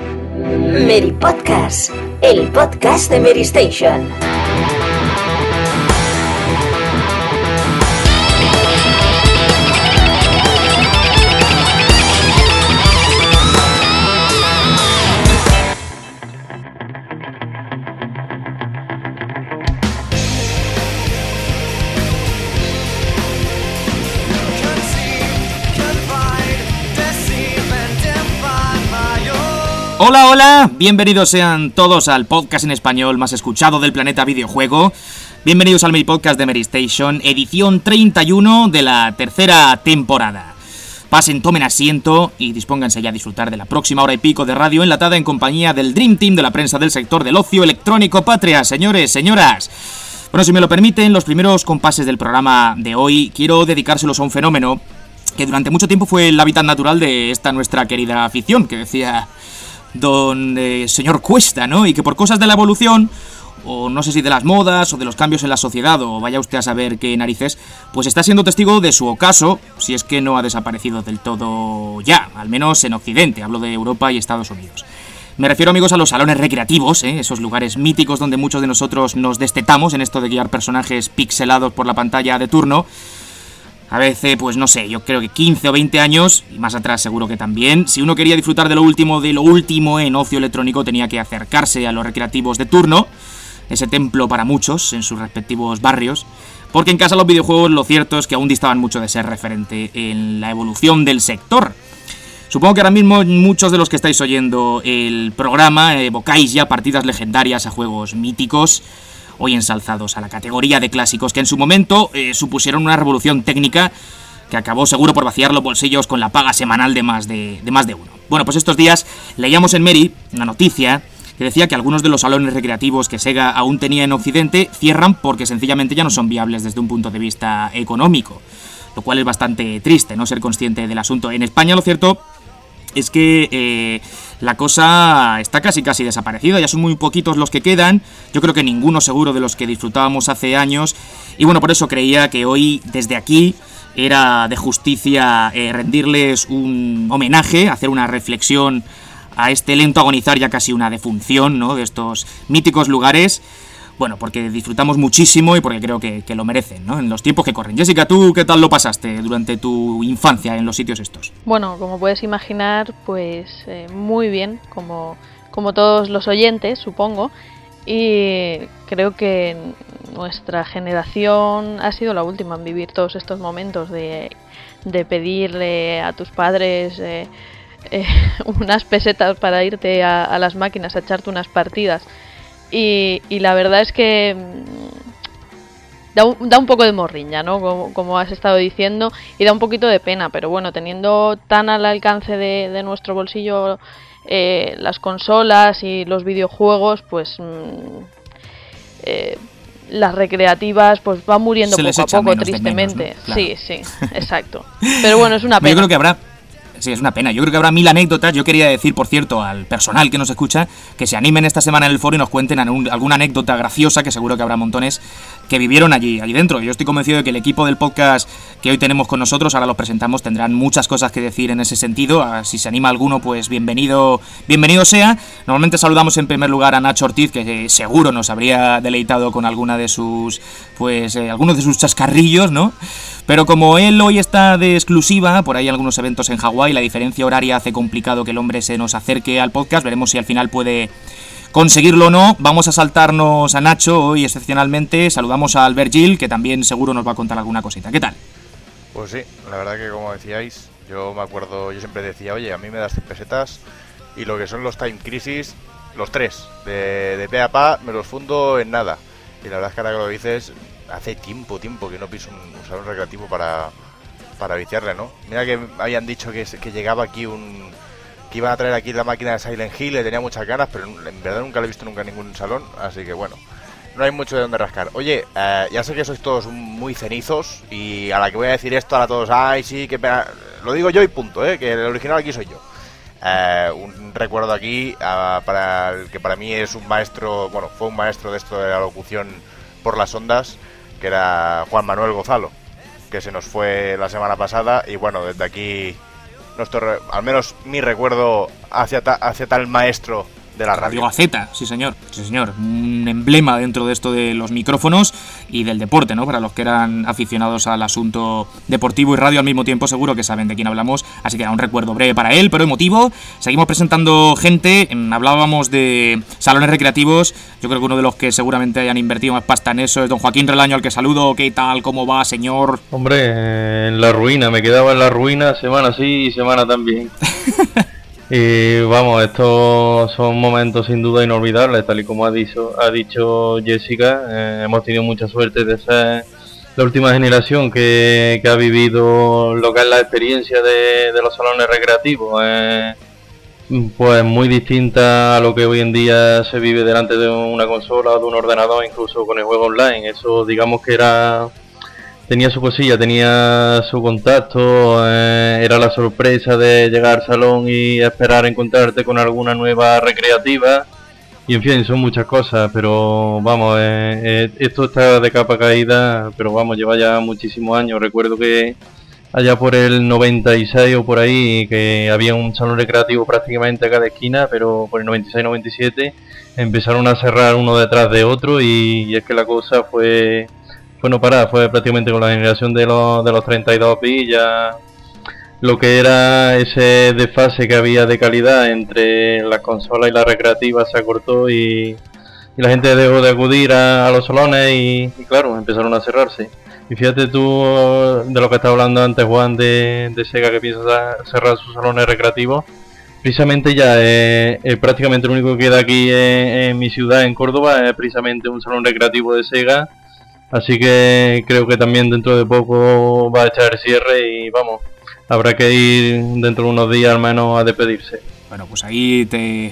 Mary Podcast, el podcast de Mary Station. Hola, hola, bienvenidos sean todos al podcast en español más escuchado del planeta videojuego. Bienvenidos al Mary Podcast de Mary Station, edición 31 de la tercera temporada. Pasen, tomen asiento y dispónganse ya a disfrutar de la próxima hora y pico de radio enlatada en compañía del Dream Team de la prensa del sector del ocio electrónico patria. Señores, señoras, bueno, si me lo permiten, los primeros compases del programa de hoy quiero dedicárselos a un fenómeno que durante mucho tiempo fue el hábitat natural de esta nuestra querida afición, que decía don señor Cuesta, ¿no? Y que por cosas de la evolución, o no sé si de las modas, o de los cambios en la sociedad, o vaya usted a saber qué narices, pues está siendo testigo de su ocaso, si es que no ha desaparecido del todo ya, al menos en Occidente, hablo de Europa y Estados Unidos. Me refiero, amigos, a los salones recreativos, esos lugares míticos donde muchos de nosotros nos destetamos en esto de guiar personajes pixelados por la pantalla de turno. A veces, pues no sé, yo creo que 15 o 20 años, y más atrás seguro que también, si uno quería disfrutar de lo último en ocio electrónico, tenía que acercarse a los recreativos de turno, ese templo para muchos en sus respectivos barrios, porque en casa los videojuegos lo cierto es que aún distaban mucho de ser referente en la evolución del sector. Supongo que ahora mismo muchos de los que estáis oyendo el programa evocáis ya partidas legendarias a juegos míticos, hoy ensalzados a la categoría de clásicos, que en su momento supusieron una revolución técnica que acabó seguro por vaciar los bolsillos con la paga semanal de más de uno. Bueno, pues estos días leíamos en Mary una noticia que decía que algunos de los salones recreativos que Sega aún tenía en Occidente cierran porque sencillamente ya no son viables desde un punto de vista económico, lo cual es bastante triste, no ser consciente del asunto. En España lo cierto es que la cosa está casi desaparecida, ya son muy poquitos los que quedan, yo creo que ninguno seguro de los que disfrutábamos hace años, y bueno, por eso creía que hoy, desde aquí, era de justicia rendirles un homenaje, hacer una reflexión a este lento agonizar, ya casi una defunción, ¿no?, de estos míticos lugares. Bueno, porque disfrutamos muchísimo y porque creo que lo merecen, ¿no?, en los tiempos que corren. Jessica, ¿tú qué tal lo pasaste durante tu infancia en los sitios estos? Bueno, como puedes imaginar, pues muy bien, como todos los oyentes, supongo. Y creo que nuestra generación ha sido la última en vivir todos estos momentos de pedirle a tus padres unas pesetas para irte a las máquinas a echarte unas partidas. Y la verdad es que da un poco de morriña, ¿no? Como has estado diciendo, y da un poquito de pena, pero bueno, teniendo tan al alcance de nuestro bolsillo las consolas y los videojuegos, pues las recreativas pues van muriendo poco a poco, tristemente. Menos, ¿no? Claro. Sí, exacto. Pero bueno, es una pena. Yo creo que habrá... Sí, es una pena. Yo creo que habrá 1000 anécdotas. Yo quería decir, por cierto, al personal que nos escucha, que se animen esta semana en el foro y nos cuenten alguna anécdota graciosa, que seguro que habrá montones, que vivieron allí dentro. Yo estoy convencido de que el equipo del podcast que hoy tenemos con nosotros, ahora los presentamos, tendrán muchas cosas que decir en ese sentido. Si se anima alguno, pues bienvenido sea. Normalmente saludamos en primer lugar a Nacho Ortiz, que seguro nos habría deleitado con alguna de sus, algunos de sus chascarrillos, ¿no? Pero como él hoy está de exclusiva, por ahí algunos eventos en Hawái, la diferencia horaria hace complicado que el hombre se nos acerque al podcast. Veremos si al final puede conseguirlo o no. Vamos a saltarnos a Nacho hoy excepcionalmente. Saludamos a Albert Gil, que también seguro nos va a contar alguna cosita. ¿Qué tal? Pues sí, la verdad que como decíais, yo me acuerdo, yo siempre decía, oye, a mí me das 100 pesetas y lo que son los Time Crisis, los 3, de pe a pa, me los fundo en nada. Y la verdad es que ahora que lo dices, hace tiempo que no piso un salón recreativo para viciarle, ¿no? Mira que habían dicho que llegaba aquí que iban a traer aquí la máquina de Silent Hill, le tenía muchas ganas, pero en verdad nunca lo he visto nunca en ningún salón, así que bueno, no hay mucho de dónde rascar. Oye, ya sé que sois todos muy cenizos y a la que voy a decir esto, ahora todos, ay sí, que pena, lo digo yo y punto, que el original aquí soy yo. Un recuerdo aquí para el que para mí es un maestro, bueno, fue un maestro de esto de la locución por las ondas, que era Juan Manuel Gozalo, que se nos fue la semana pasada y bueno, desde aquí al menos mi recuerdo hacia tal maestro de la radio. Radio Gaceta, sí señor, un emblema dentro de esto de los micrófonos y del deporte, ¿no? Para los que eran aficionados al asunto deportivo y radio al mismo tiempo, seguro que saben de quién hablamos, así que era un recuerdo breve para él, pero emotivo. Seguimos presentando gente, hablábamos de salones recreativos, yo creo que uno de los que seguramente hayan invertido más pasta en eso es don Joaquín Relaño, al que saludo. ¿Qué tal? ¿Cómo va, señor? Hombre, en la ruina, me quedaba en la ruina semana sí y semana también. Y vamos, estos son momentos sin duda inolvidables, tal y como ha dicho Jessica. Hemos tenido mucha suerte de ser la última generación que ha vivido lo que es la experiencia de los salones recreativos. Pues muy distinta a lo que hoy en día se vive delante de una consola o de un ordenador, incluso con el juego online. Eso digamos que tenía su cosilla, tenía su contacto, era la sorpresa de llegar al salón y esperar encontrarte con alguna nueva recreativa, y en fin, son muchas cosas, pero vamos, esto está de capa caída, pero vamos, lleva ya muchísimos años. Recuerdo que allá por el 96 o por ahí, que había un salón recreativo prácticamente a cada esquina, pero por el 96-97 empezaron a cerrar uno detrás de otro, y es que la cosa fue no parar. Fue prácticamente con la generación de los 32 bits, ya lo que era ese desfase que había de calidad entre las consolas y las recreativas se acortó, y la gente dejó de acudir a los salones y claro, empezaron a cerrarse. Y fíjate tú de lo que estaba hablando antes Juan de Sega, que piensa cerrar sus salones recreativos. Precisamente ya prácticamente lo único que queda aquí en mi ciudad, en Córdoba, es precisamente un salón recreativo de Sega. Así que creo que también dentro de poco va a echar cierre y vamos, habrá que ir dentro de unos días al menos a despedirse. Bueno, pues ahí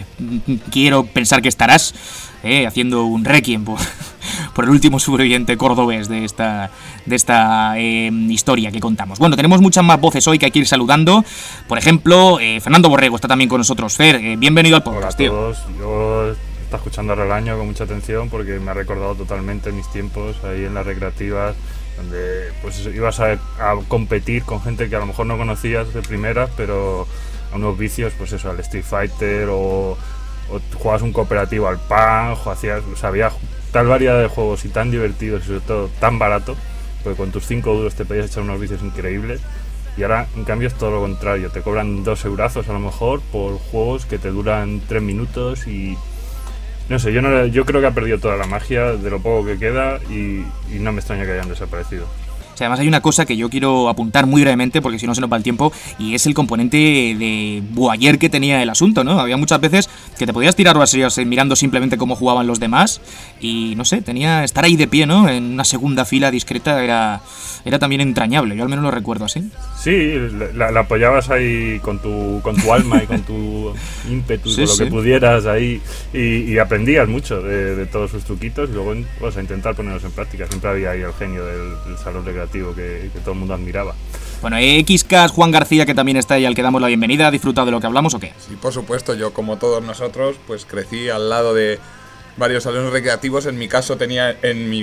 quiero pensar que estarás haciendo un requiem por el último sobreviviente cordobés de esta historia que contamos. Bueno, tenemos muchas más voces hoy que hay que ir saludando. Por ejemplo, Fernando Borrego está también con nosotros. Fer, bienvenido al podcast. Hola a todos, yo está escuchando Relaño con mucha atención porque me ha recordado totalmente mis tiempos ahí en las recreativas, donde pues ibas a competir con gente que a lo mejor no conocías de primeras, pero a unos vicios, pues eso, al Street Fighter o jugabas un cooperativo al Pang, había tal variedad de juegos y tan divertidos y sobre todo tan barato, porque con tus 5 duros te podías echar unos vicios increíbles. Y ahora, en cambio, es todo lo contrario, te cobran 2 eurazos a lo mejor por juegos que te duran 3 minutos y no sé, yo creo que ha perdido toda la magia de lo poco que queda y no me extraña que hayan desaparecido. O sea, además hay una cosa que yo quiero apuntar muy brevemente porque si no se nos va el tiempo, y es el componente de voyeur que tenía el asunto, ¿no? Había muchas veces que te podías tirar horas mirando simplemente cómo jugaban los demás y no sé, estar ahí de pie, ¿no? En una segunda fila discreta era también entrañable, yo al menos lo recuerdo así. Sí, la apoyabas ahí con tu alma y con tu ímpetu, sí, con lo que pudieras ahí y aprendías mucho de todos sus truquitos y luego pues, a intentar ponerlos en práctica. Siempre había ahí el genio del salón recreativo que todo el mundo admiraba. Bueno, XCast, Juan García, que también está ahí, al que damos la bienvenida. ¿Ha disfrutado de lo que hablamos o qué? Sí, por supuesto, yo como todos nosotros pues crecí al lado de varios salones recreativos. En mi caso tenía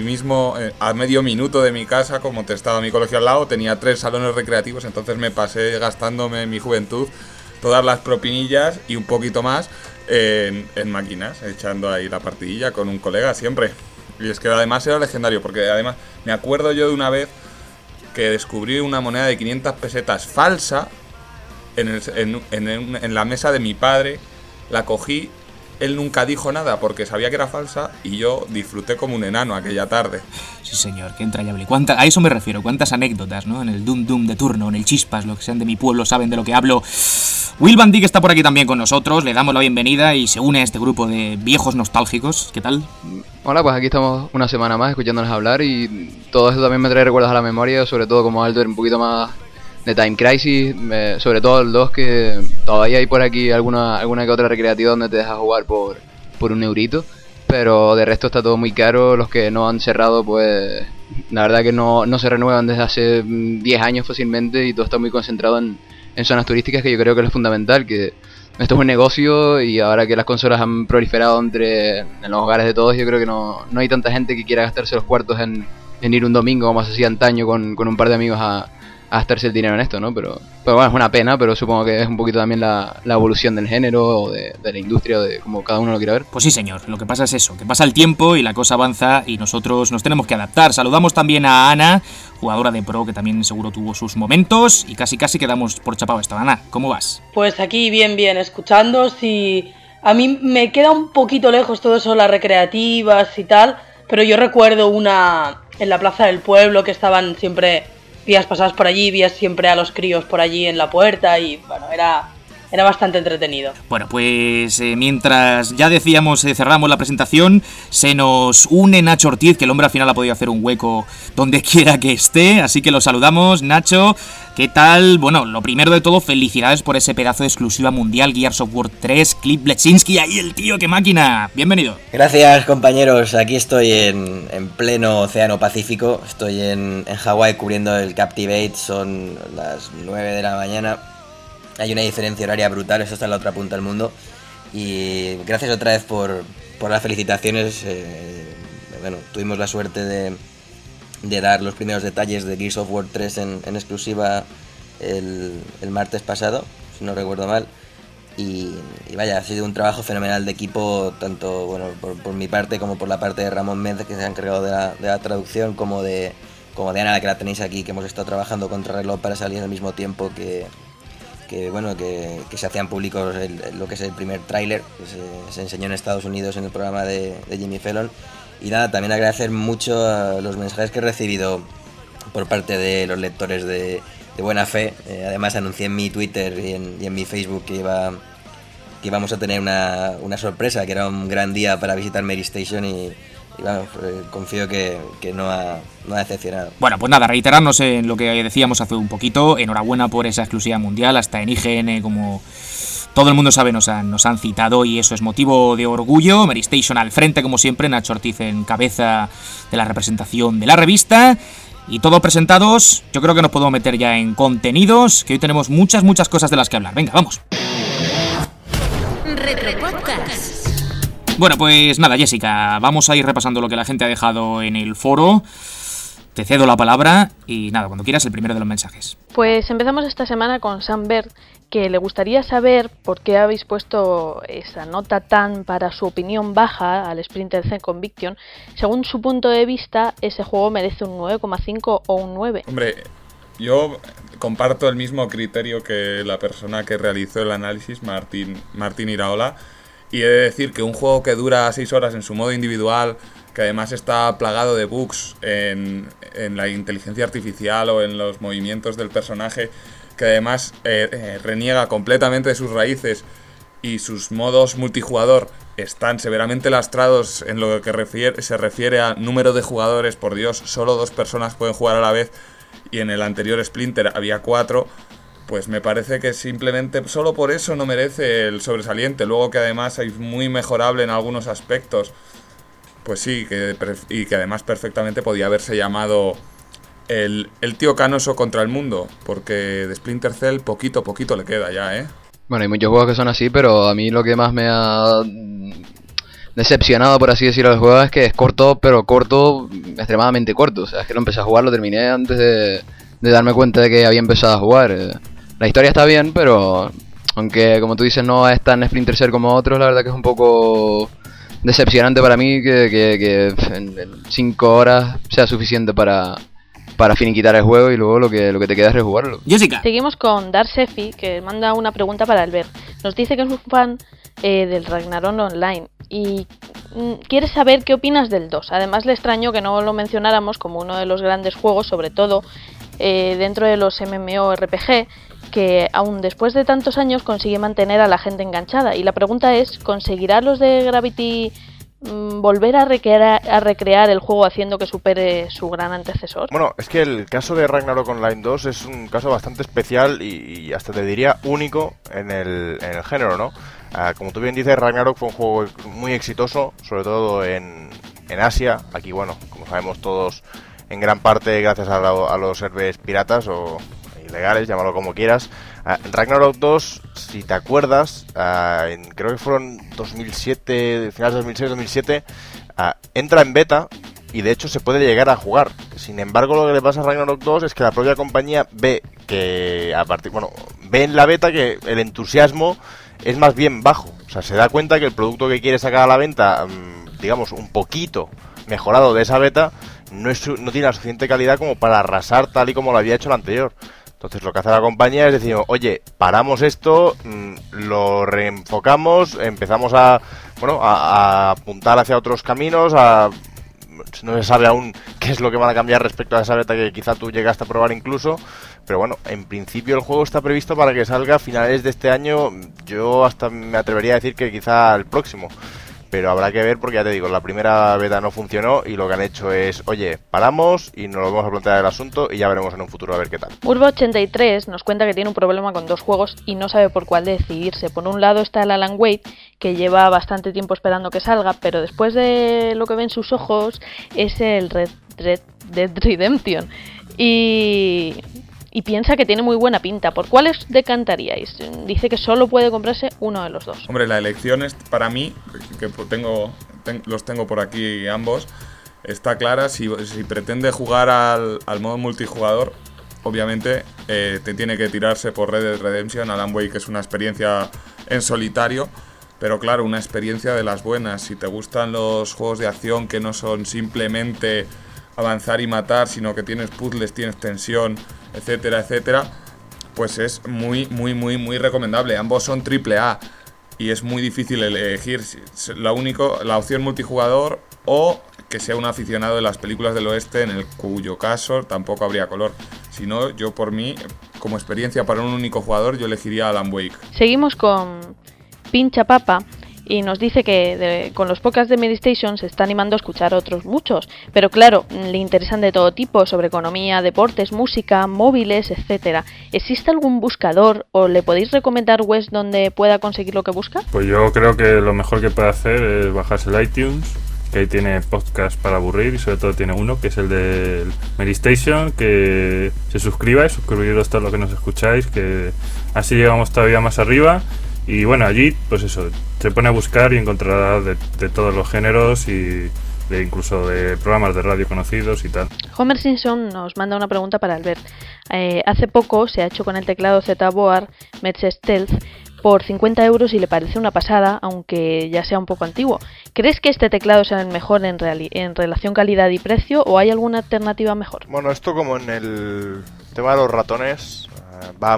a medio minuto de mi casa, como te estaba mi colegio al lado, tenía 3 salones recreativos, entonces me pasé gastándome en mi juventud todas las propinillas y un poquito más en máquinas, echando ahí la partidilla con un colega siempre. Y es que además era legendario, porque además me acuerdo yo de una vez que descubrí una moneda de 500 pesetas falsa en la mesa de mi padre, la cogí. Él nunca dijo nada porque sabía que era falsa y yo disfruté como un enano aquella tarde. Sí, señor, qué entrañable. A eso me refiero, cuántas anécdotas, ¿no? En el Doom de turno, en el Chispas, los que sean de mi pueblo saben de lo que hablo. Will Van Dijk está por aquí también con nosotros, le damos la bienvenida y se une a este grupo de viejos nostálgicos. ¿Qué tal? Hola, pues aquí estamos una semana más escuchándonos hablar y todo eso también me trae recuerdos a la memoria, sobre todo como Aldo era un poquito más de Time Crisis, sobre todo el 2, que todavía hay por aquí alguna que otra recreativa donde te dejas jugar por un eurito, pero de resto está todo muy caro. Los que no han cerrado, pues la verdad que no se renuevan desde hace 10 años fácilmente y todo está muy concentrado en zonas turísticas, que yo creo que es fundamental, que esto es un negocio y ahora que las consolas han proliferado en los hogares de todos, yo creo que no hay tanta gente que quiera gastarse los cuartos en ir un domingo como se hacía antaño con un par de amigos a gastarse el dinero en esto, ¿no? Pero bueno, es una pena, pero supongo que es un poquito también la evolución del género o de la industria, o de como cada uno lo quiera ver. Pues sí, señor, lo que pasa es eso, que pasa el tiempo y la cosa avanza y nosotros nos tenemos que adaptar. Saludamos también a Ana, jugadora de Pro, que también seguro tuvo sus momentos y casi quedamos por chapado esto. Ana, ¿cómo vas? Pues aquí bien, escuchando. Si a mí me queda un poquito lejos todo eso, las recreativas y tal, pero yo recuerdo una en la plaza del pueblo que estaban siempre días pasadas por allí, vías siempre a los críos por allí en la puerta y bueno, era bastante entretenido. Bueno, pues mientras ya decíamos, cerramos la presentación, se nos une Nacho Ortiz, que el hombre al final ha podido hacer un hueco donde quiera que esté, así que lo saludamos. Nacho, ¿qué tal? Bueno, lo primero de todo, felicidades por ese pedazo de exclusiva mundial, Gears of War 3, Cliff Bleszinski, ahí el tío, qué máquina. Bienvenido. Gracias, compañeros, aquí estoy en pleno océano Pacífico, estoy en Hawái cubriendo el Captivate, son las 9 de la mañana. Hay una diferencia horaria brutal, eso está en la otra punta del mundo. Y gracias otra vez por las felicitaciones. Bueno, tuvimos la suerte de dar los primeros detalles de Gears of War 3 en exclusiva el martes pasado, si no recuerdo mal. Y vaya, ha sido un trabajo fenomenal de equipo, tanto bueno por mi parte como por la parte de Ramón Méndez, que se ha encargado de la traducción, como de Ana, que la tenéis aquí, que hemos estado trabajando contra reloj para salir al mismo tiempo que se hacían públicos lo que es el primer tráiler que se enseñó en Estados Unidos en el programa de Jimmy Fallon. Y nada, también agradecer mucho a los mensajes que he recibido por parte de los lectores de buena fe. Además anuncié en mi Twitter y en mi Facebook que íbamos a tener una sorpresa, que era un gran día para visitar Mary Station y vamos, confío que no ha decepcionado. Bueno, pues nada, reiterarnos en lo que decíamos hace un poquito. Enhorabuena por esa exclusiva mundial, hasta en IGN, como todo el mundo sabe, nos han citado y eso es motivo de orgullo. Mary Station al frente, como siempre, Nacho Ortiz en cabeza de la representación de la revista. Y todos presentados, yo creo que nos podemos meter ya en contenidos, que hoy tenemos muchas cosas de las que hablar. Venga, vamos. Retropodcast. Bueno, pues nada, Jessica, vamos a ir repasando lo que la gente ha dejado en el foro. Te cedo la palabra y nada, cuando quieras, el primero de los mensajes. Pues empezamos esta semana con Sam Bird, que le gustaría saber por qué habéis puesto esa nota tan, para su opinión, baja al Splinter Cell Conviction. Según su punto de vista, ese juego merece un 9,5 o un 9. Hombre, yo comparto el mismo criterio que la persona que realizó el análisis, Martín Iraola. Y he de decir que un juego que dura 6 horas en su modo individual, que además está plagado de bugs en la inteligencia artificial o en los movimientos del personaje, que además reniega completamente de sus raíces y sus modos multijugador están severamente lastrados en lo que se refiere a número de jugadores. Por Dios, solo 2 personas pueden jugar a la vez y en el anterior Splinter había 4. Pues me parece que simplemente solo por eso no merece el sobresaliente. Luego que además es muy mejorable en algunos aspectos. Pues sí, y que además perfectamente podía haberse llamado el tío canoso contra el mundo. Porque de Splinter Cell poquito le queda ya, ¿eh? Bueno, hay muchos juegos que son así, pero a mí lo que más me ha decepcionado, por así decirlo, del juego es que es corto, pero extremadamente corto. O sea, es que lo empecé a jugar, lo terminé antes de darme cuenta de que había empezado a jugar. La historia está bien, pero aunque, como tú dices, no es tan Splinter Cell como otros, la verdad que es un poco decepcionante para mí que en 5 horas sea suficiente para finiquitar el juego y luego lo que te queda es rejugarlo. Jessica. Seguimos con Dark Sefi, que manda una pregunta para Albert. Nos dice que es un fan del Ragnarok Online y quiere saber qué opinas del 2. Además, le extrañó que no lo mencionáramos como uno de los grandes juegos, sobre todo dentro de los MMORPG, que aún después de tantos años consigue mantener a la gente enganchada. Y la pregunta es, ¿conseguirá los de Gravity volver a recrear el juego haciendo que supere su gran antecesor? Bueno, es que el caso de Ragnarok Online 2 es un caso bastante especial y hasta te diría único en el género, ¿no? Como tú bien dices, Ragnarok fue un juego muy exitoso, sobre todo en Asia. Aquí, bueno, como sabemos todos, en gran parte gracias a los servers piratas o ilegales, llámalo como quieras. Ragnarok 2, si te acuerdas, creo que fueron 2007, finales de 2006-2007, entra en beta y de hecho se puede llegar a jugar. Sin embargo, lo que le pasa a Ragnarok 2 es que la propia compañía ve que ve en la beta que el entusiasmo es más bien bajo. O sea, se da cuenta que el producto que quiere sacar a la venta, digamos, un poquito mejorado de esa beta, no tiene la suficiente calidad como para arrasar tal y como lo había hecho el anterior. Entonces lo que hace la compañía es decir, oye, paramos esto, lo reenfocamos, empezamos a apuntar hacia otros caminos, no se sabe aún qué es lo que van a cambiar respecto a esa beta que quizá tú llegaste a probar incluso, pero bueno, en principio el juego está previsto para que salga a finales de este año, yo hasta me atrevería a decir que quizá el próximo. Pero habrá que ver porque ya te digo, la primera beta no funcionó y lo que han hecho es, oye, paramos y nos lo vamos a plantear el asunto y ya veremos en un futuro a ver qué tal. Urbo83 nos cuenta que tiene un problema con 2 juegos y no sabe por cuál decidirse. Por un lado está el Alan Wake, que lleva bastante tiempo esperando que salga, pero después de lo que ve en sus ojos es el Red Dead Redemption. Y piensa que tiene muy buena pinta. ¿Por cuáles decantaríais? Dice que solo puede comprarse uno de los dos. Hombre, la elección es, para mí, que los tengo por aquí ambos, está clara. Si pretende jugar al modo multijugador, obviamente te tiene que tirarse por Red Dead Redemption. Alan Wake es una experiencia en solitario, pero claro, una experiencia de las buenas. Si te gustan los juegos de acción que no son simplemente avanzar y matar, sino que tienes puzzles, tienes tensión, etcétera, etcétera, pues es muy, muy, muy, muy recomendable. Ambos son AAA y es muy difícil elegir la opción multijugador o que sea un aficionado de las películas del oeste, en el cuyo caso tampoco habría color. Si no, yo por mí, como experiencia para un único jugador, yo elegiría Alan Wake. Seguimos con Pincha Papa. Y nos dice que con los podcasts de Medistation se está animando a escuchar otros muchos, pero claro, le interesan de todo tipo, sobre economía, deportes, música, móviles, etcétera. ¿Existe algún buscador o le podéis recomendar webs donde pueda conseguir lo que busca? Pues yo creo que lo mejor que puede hacer es bajarse el iTunes, que ahí tiene podcast para aburrir y sobre todo tiene uno que es el de Medistation, que se suscribáis, suscribiros todo lo que nos escucháis, que así llegamos todavía más arriba. Y bueno, allí, pues eso, se pone a buscar y encontrará de todos los géneros y incluso de programas de radio conocidos y tal. Homer Simpson nos manda una pregunta para Albert. Hace poco se ha hecho con el teclado Z-Board Merge Stealth por 50 euros y le parece una pasada, aunque ya sea un poco antiguo. ¿Crees que este teclado sea el mejor en relación calidad y precio o hay alguna alternativa mejor? Bueno, esto como en el tema de los ratones va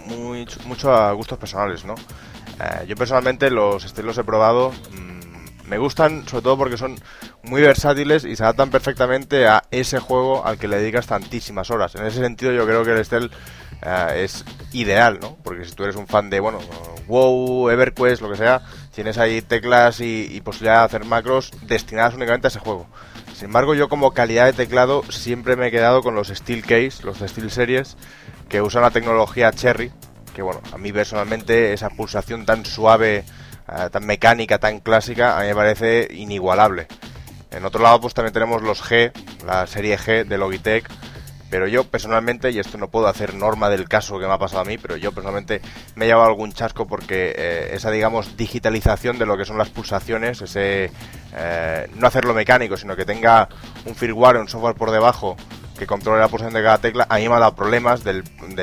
mucho a gustos personales, ¿no? Yo personalmente los estilos he probado, me gustan sobre todo porque son muy versátiles y se adaptan perfectamente a ese juego al que le dedicas tantísimas horas. En ese sentido yo creo que el Stealth es ideal, ¿no? Porque si tú eres un fan de, WoW, EverQuest, lo que sea, tienes ahí teclas y posibilidad de hacer macros destinadas únicamente a ese juego. Sin embargo, yo como calidad de teclado siempre me he quedado con los Steelcase, los de SteelSeries, que usan la tecnología Cherry, que a mí personalmente esa pulsación tan suave, tan mecánica, tan clásica, a mí me parece inigualable. En otro lado pues también tenemos los G, la serie G de Logitech, pero yo personalmente, y esto no puedo hacer norma del caso que me ha pasado a mí, pero yo personalmente me he llevado algún chasco porque esa, digamos, digitalización de lo que son las pulsaciones, ese no hacerlo mecánico, sino que tenga un firmware, un software por debajo que controle la pulsación de cada tecla, a mí me ha dado problemas del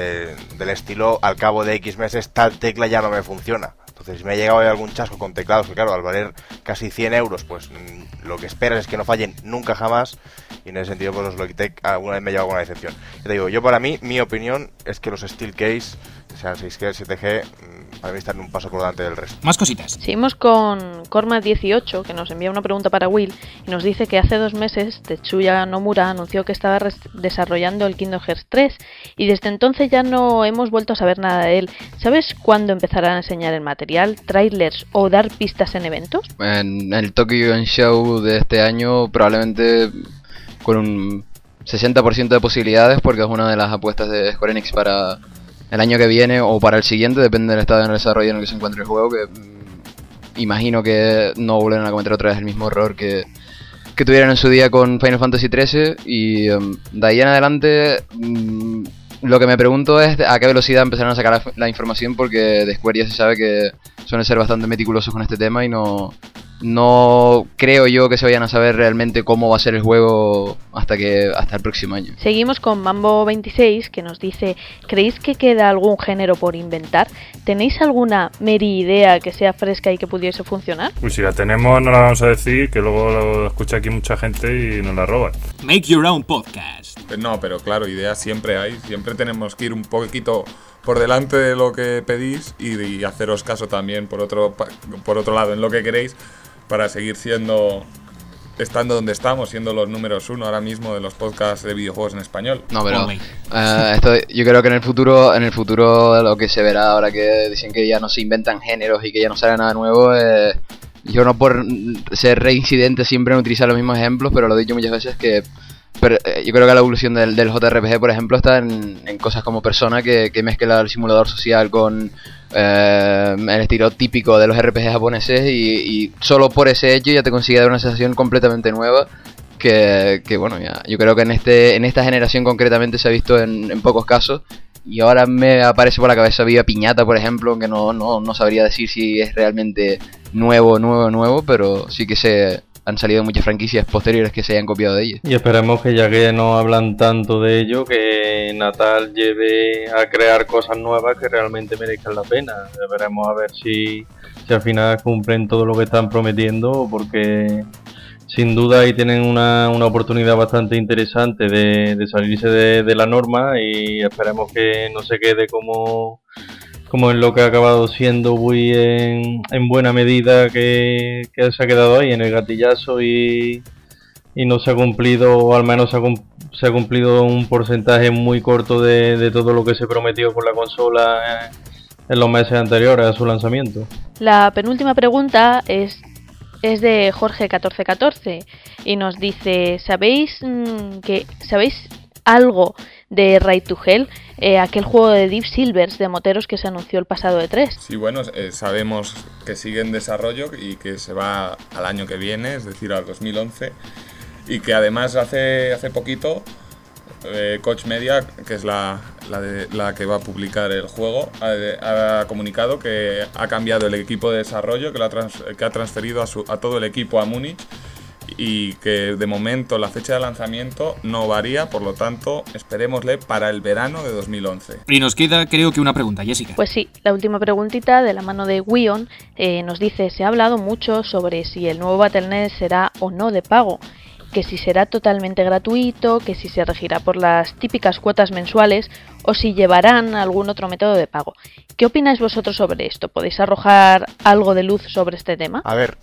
estilo, al cabo de X meses tal tecla ya no me funciona. Entonces me ha llegado algún chasco con teclados que claro, al valer casi 100 euros, pues lo que esperas es que no fallen nunca jamás, y en ese sentido pues los Logitech alguna vez me he llevado alguna decepción. Te digo, yo para mí, mi opinión es que los Steelcase, sean 6G, 7G, para mí están un paso por delante del resto. Más cositas. Seguimos con Corma18, que nos envía una pregunta para Will y nos dice que hace 2 meses Tetsuya Nomura anunció que estaba desarrollando el Kingdom Hearts 3 y desde entonces ya no hemos vuelto a saber nada de él. ¿Sabes cuándo empezarán a enseñar el material, trailers o dar pistas en eventos? En el Tokyo Game Show de este año probablemente con un 60% de posibilidades, porque es una de las apuestas de Square Enix para el año que viene o para el siguiente, depende del estado de desarrollo en el que se encuentre el juego, que imagino que no volverán a cometer otra vez el mismo error que tuvieron en su día con Final Fantasy XIII, y de ahí en adelante lo que me pregunto es a qué velocidad empezarán a sacar la información, porque de Square ya se sabe que suelen ser bastante meticulosos con este tema y no no creo yo que se vayan a saber realmente cómo va a ser el juego hasta el próximo año. Seguimos con Mambo26, que nos dice: ¿creéis que queda algún género por inventar? ¿Tenéis alguna meri idea que sea fresca y que pudiese funcionar? Pues si la tenemos no la vamos a decir, que luego lo escucha aquí mucha gente y nos la roban. Make your own podcast. No, pero claro, ideas siempre hay. Siempre tenemos que ir un poquito por delante de lo que pedís y haceros caso también por otro lado en lo que queréis, para seguir estando donde estamos, siendo los números 1 ahora mismo de los podcasts de videojuegos en español. No, pero yo creo que en el futuro lo que se verá ahora que dicen que ya no se inventan géneros y que ya no sale nada nuevo, yo no por ser reincidente siempre en utilizar los mismos ejemplos, pero lo he dicho muchas veces pero yo creo que la evolución del JRPG, por ejemplo, está en cosas como Persona, que mezcla el simulador social con el estilo típico de los RPG japoneses, y solo por ese hecho ya te consigue dar una sensación completamente nueva que bueno, ya yo creo que en esta generación concretamente se ha visto en pocos casos. Y ahora me aparece por la cabeza Viva Piñata, por ejemplo, aunque no sabría decir si es realmente nuevo, pero sí que han salido muchas franquicias posteriores que se hayan copiado de ella. Y esperemos que, ya que no hablan tanto de ello, que Natal lleve a crear cosas nuevas que realmente merezcan la pena. Veremos a ver si al final cumplen todo lo que están prometiendo, porque sin duda ahí tienen una oportunidad bastante interesante de salirse de la norma, y esperemos que no se quede como en lo que ha acabado siendo muy en buena medida, que se ha quedado ahí en el gatillazo y no se ha cumplido, o al menos se ha cumplido un porcentaje muy corto de todo lo que se prometió con la consola en los meses anteriores a su lanzamiento. La penúltima pregunta es de Jorge1414 y nos dice: ¿sabéis algo de Raid to Hell, aquel juego de Deep Silvers de moteros que se anunció el pasado E3? Sí, bueno, sabemos que sigue en desarrollo y que se va al año que viene, es decir, al 2011, y que además hace poquito Koch Media, que es la que va a publicar el juego, ha comunicado que ha cambiado el equipo de desarrollo, que ha transferido a todo el equipo a Múnich, y que de momento la fecha de lanzamiento no varía, por lo tanto esperémosle para el verano de 2011. Y nos queda, creo que, una pregunta, Jessica. Pues sí, la última preguntita de la mano de Wion nos dice: se ha hablado mucho sobre si el nuevo Battle.net será o no de pago, que si será totalmente gratuito, que si se regirá por las típicas cuotas mensuales o si llevarán algún otro método de pago. ¿Qué opináis vosotros sobre esto? ¿Podéis arrojar algo de luz sobre este tema? A ver,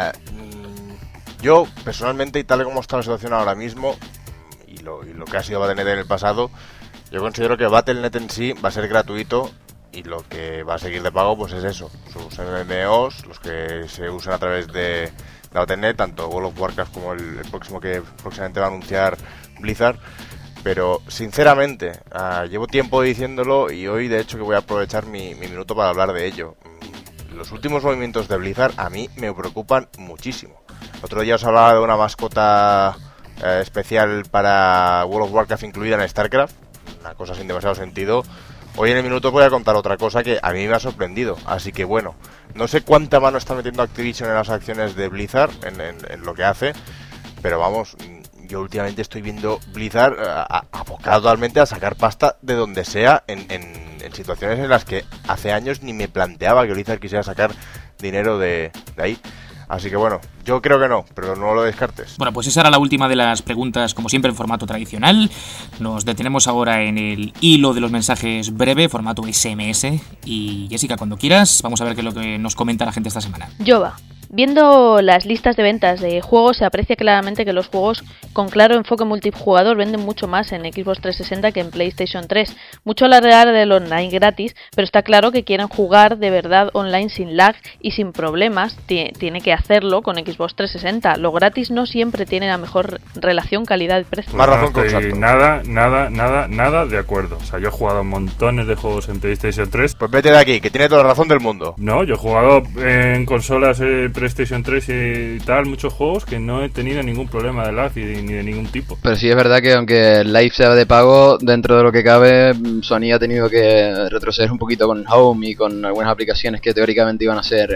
yo personalmente, y tal y como está la situación ahora mismo, y lo que ha sido Battle.net en el pasado, yo considero que Battle.net en sí va a ser gratuito, y lo que va a seguir de pago pues es eso, sus MMOs, los que se usan a través de Battle.net, tanto World of Warcraft como el próximo que próximamente va a anunciar Blizzard. Pero sinceramente, llevo tiempo diciéndolo, y hoy de hecho que voy a aprovechar mi minuto para hablar de ello. Los últimos movimientos de Blizzard a mí me preocupan muchísimo. Otro día os hablaba de una mascota especial para World of Warcraft incluida en StarCraft, una cosa sin demasiado sentido. Hoy en el minuto voy a contar otra cosa que a mí me ha sorprendido. Así que bueno, no sé cuánta mano está metiendo Activision en las acciones de Blizzard, en lo que hace, pero vamos, yo últimamente estoy viendo Blizzard abocado totalmente a sacar pasta de donde sea, en situaciones en las que hace años ni me planteaba que Blizzard quisiera sacar dinero de ahí. Así que bueno, yo creo que no, pero no lo descartes. Bueno, pues esa era la última de las preguntas, como siempre en formato tradicional. Nos detenemos ahora en el hilo de los mensajes breve, formato SMS. Y Jessica, cuando quieras, vamos a ver qué es lo que nos comenta la gente esta semana. Jova. Viendo las listas de ventas de juegos, se aprecia claramente que los juegos con claro enfoque multijugador venden mucho más en Xbox 360 que en PlayStation 3. Mucho alardear del online gratis, pero está claro que quieren jugar de verdad online sin lag y sin problemas. Tiene que hacerlo con Xbox 360. Lo gratis no siempre tiene la mejor relación calidad-precio. Más razón con estoy nada de acuerdo. O sea, yo he jugado montones de juegos en PlayStation 3. Pues vete de aquí, que tiene toda la razón del mundo. No, yo he jugado en consolas PlayStation 3 y tal, muchos juegos que no he tenido ningún problema de lag ni de ningún tipo. Pero sí es verdad que aunque el Live sea de pago, dentro de lo que cabe, Sony ha tenido que retroceder un poquito con Home y con algunas aplicaciones que teóricamente iban a ser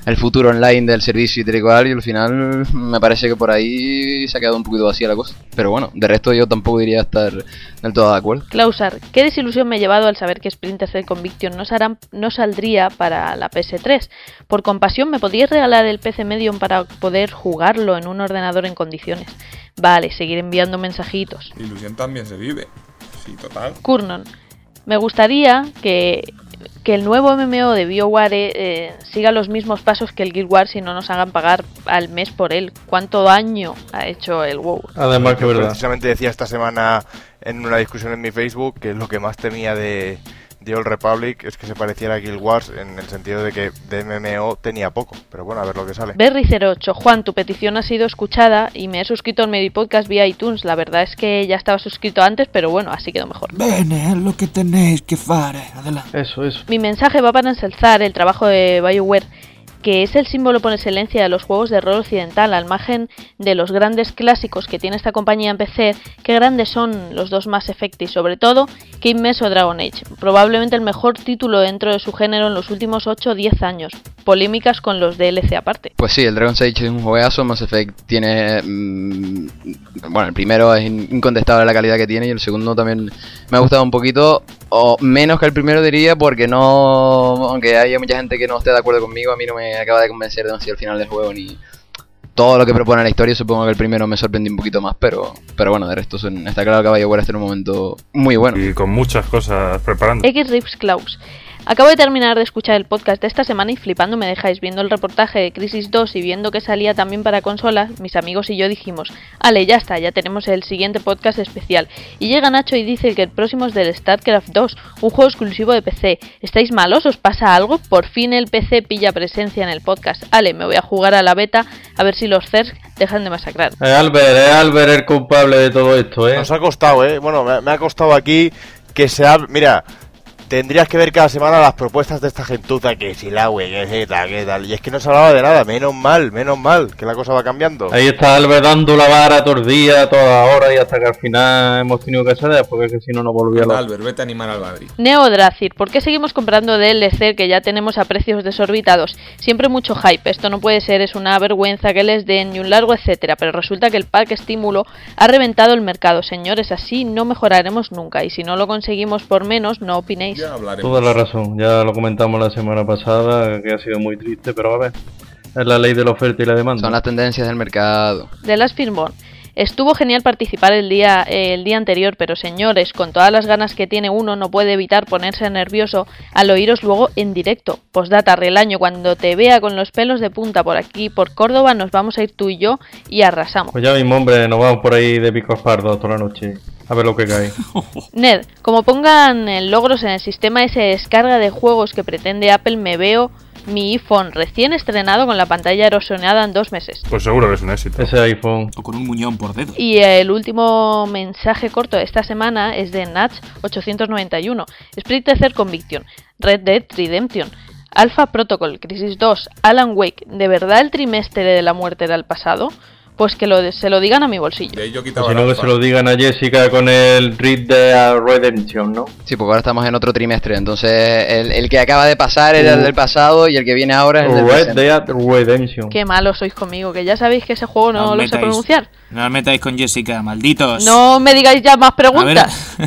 el futuro online del servicio y tal y cual, y al final me parece que por ahí se ha quedado un poquito vacía la cosa. Pero bueno, de resto yo tampoco diría estar del todo de acuerdo. Klausar, qué desilusión me he llevado al saber que Splinter Cell Conviction no saldría para la PS3. Por compasión, ¿me podríais regalar el PC Medium para poder jugarlo en un ordenador en condiciones? Vale, seguir enviando mensajitos. Ilusión también se vive. Sí, total. Kurnon, me gustaría que el nuevo MMO de BioWare siga los mismos pasos que el Guild Wars y no nos hagan pagar al mes por él. ¿Cuánto daño ha hecho el WoW? Además que verdad. Precisamente decía esta semana en una discusión en mi Facebook que lo que más temía de Old Republic es que se pareciera a Guild Wars en el sentido de que de MMO tenía poco. Pero bueno, a ver lo que sale. Berry08, Juan, tu petición ha sido escuchada y me he suscrito al Medi Podcast vía iTunes. La verdad es que ya estaba suscrito antes, pero bueno, así quedó mejor. Bene, es lo que tenéis que fare. Adelante. Eso. Mi mensaje va para ensalzar el trabajo de BioWare, que es el símbolo por excelencia de los juegos de rol occidental, al margen de los grandes clásicos que tiene esta compañía en PC. Qué grandes son los dos Mass Effect y sobre todo Kid Mess o Dragon Age, probablemente el mejor título dentro de su género en los últimos 8 o 10 años, polémicas con los DLC aparte. Pues sí, el Dragon Age es un juegazo. Mass Effect tiene... bueno, el primero es incontestable la calidad que tiene y el segundo también me ha gustado un poquito, o menos que el primero diría, porque no... aunque haya mucha gente que no esté de acuerdo conmigo, a mí no me acaba de convencer demasiado el final del juego ni todo lo que propone la historia. Supongo que el primero me sorprendió un poquito más, pero bueno, de resto está claro que BioWare está en un momento muy bueno. Y con muchas cosas preparando. X-Rips Klaus. Acabo de terminar de escuchar el podcast de esta semana y flipando me dejáis viendo el reportaje de Crisis 2 y viendo que salía también para consolas. Mis amigos y yo dijimos, ale, ya está, ya tenemos el siguiente podcast especial. Y llega Nacho y dice que el próximo es del StarCraft 2, un juego exclusivo de PC. ¿Estáis malos? ¿Os pasa algo? Por fin el PC pilla presencia en el podcast. Ale, me voy a jugar a la beta a ver si los CERS dejan de masacrar. Albert el culpable de todo esto, Nos ha costado, bueno, me ha costado aquí que se hable... Mira... Tendrías que ver cada semana las propuestas de esta gentuza, que si la wea, que tal, y es que no se hablaba de nada, menos mal, que la cosa va cambiando. Ahí está Albert dando la vara todos los días, todas las horas, y hasta que al final hemos tenido que ceder, porque es que si no volvía a Albert, vete a animar al Madrid. Neo Dracir, ¿por qué seguimos comprando DLC que ya tenemos a precios desorbitados? Siempre mucho hype, esto no puede ser, es una vergüenza que les den y un largo etcétera, pero resulta que el pack estímulo ha reventado el mercado. Señores, así no mejoraremos nunca, y si no lo conseguimos por menos, no opinéis. Toda la razón, ya lo comentamos la semana pasada, que ha sido muy triste, pero a ver, es la ley de la oferta y la demanda. Son las tendencias del mercado. The Last Firstborn. Estuvo genial participar el día anterior, pero señores, con todas las ganas que tiene uno, no puede evitar ponerse nervioso al oíros luego en directo. Postdata, Relaño, cuando te vea con los pelos de punta por aquí, por Córdoba, nos vamos a ir tú y yo y arrasamos. Pues ya mismo, hombre, nos vamos por ahí de picos pardos toda la noche. A ver lo que cae. Ned, como pongan logros en el sistema ese de descarga de juegos que pretende Apple, me veo mi iPhone recién estrenado con la pantalla erosionada en 2 meses. Pues seguro que es un éxito. Ese iPhone. O con un muñón por dedo. Y el último mensaje corto de esta semana es de Natch891. Splinter Cell Conviction, Red Dead Redemption, Alpha Protocol, Crisis 2, Alan Wake. ¿De verdad el trimestre de la muerte era el pasado? Pues que se lo digan a mi bolsillo. O si no, que se lo digan a Jessica con el Red Dead Redemption, ¿no? Sí, porque ahora estamos en otro trimestre, entonces el que acaba de pasar era el del pasado y el que viene ahora es el del presente. Red Dead Redemption. Qué malos sois conmigo, que ya sabéis que ese juego no lo sé pronunciar. No os metáis con Jessica, malditos. No me digáis ya más preguntas.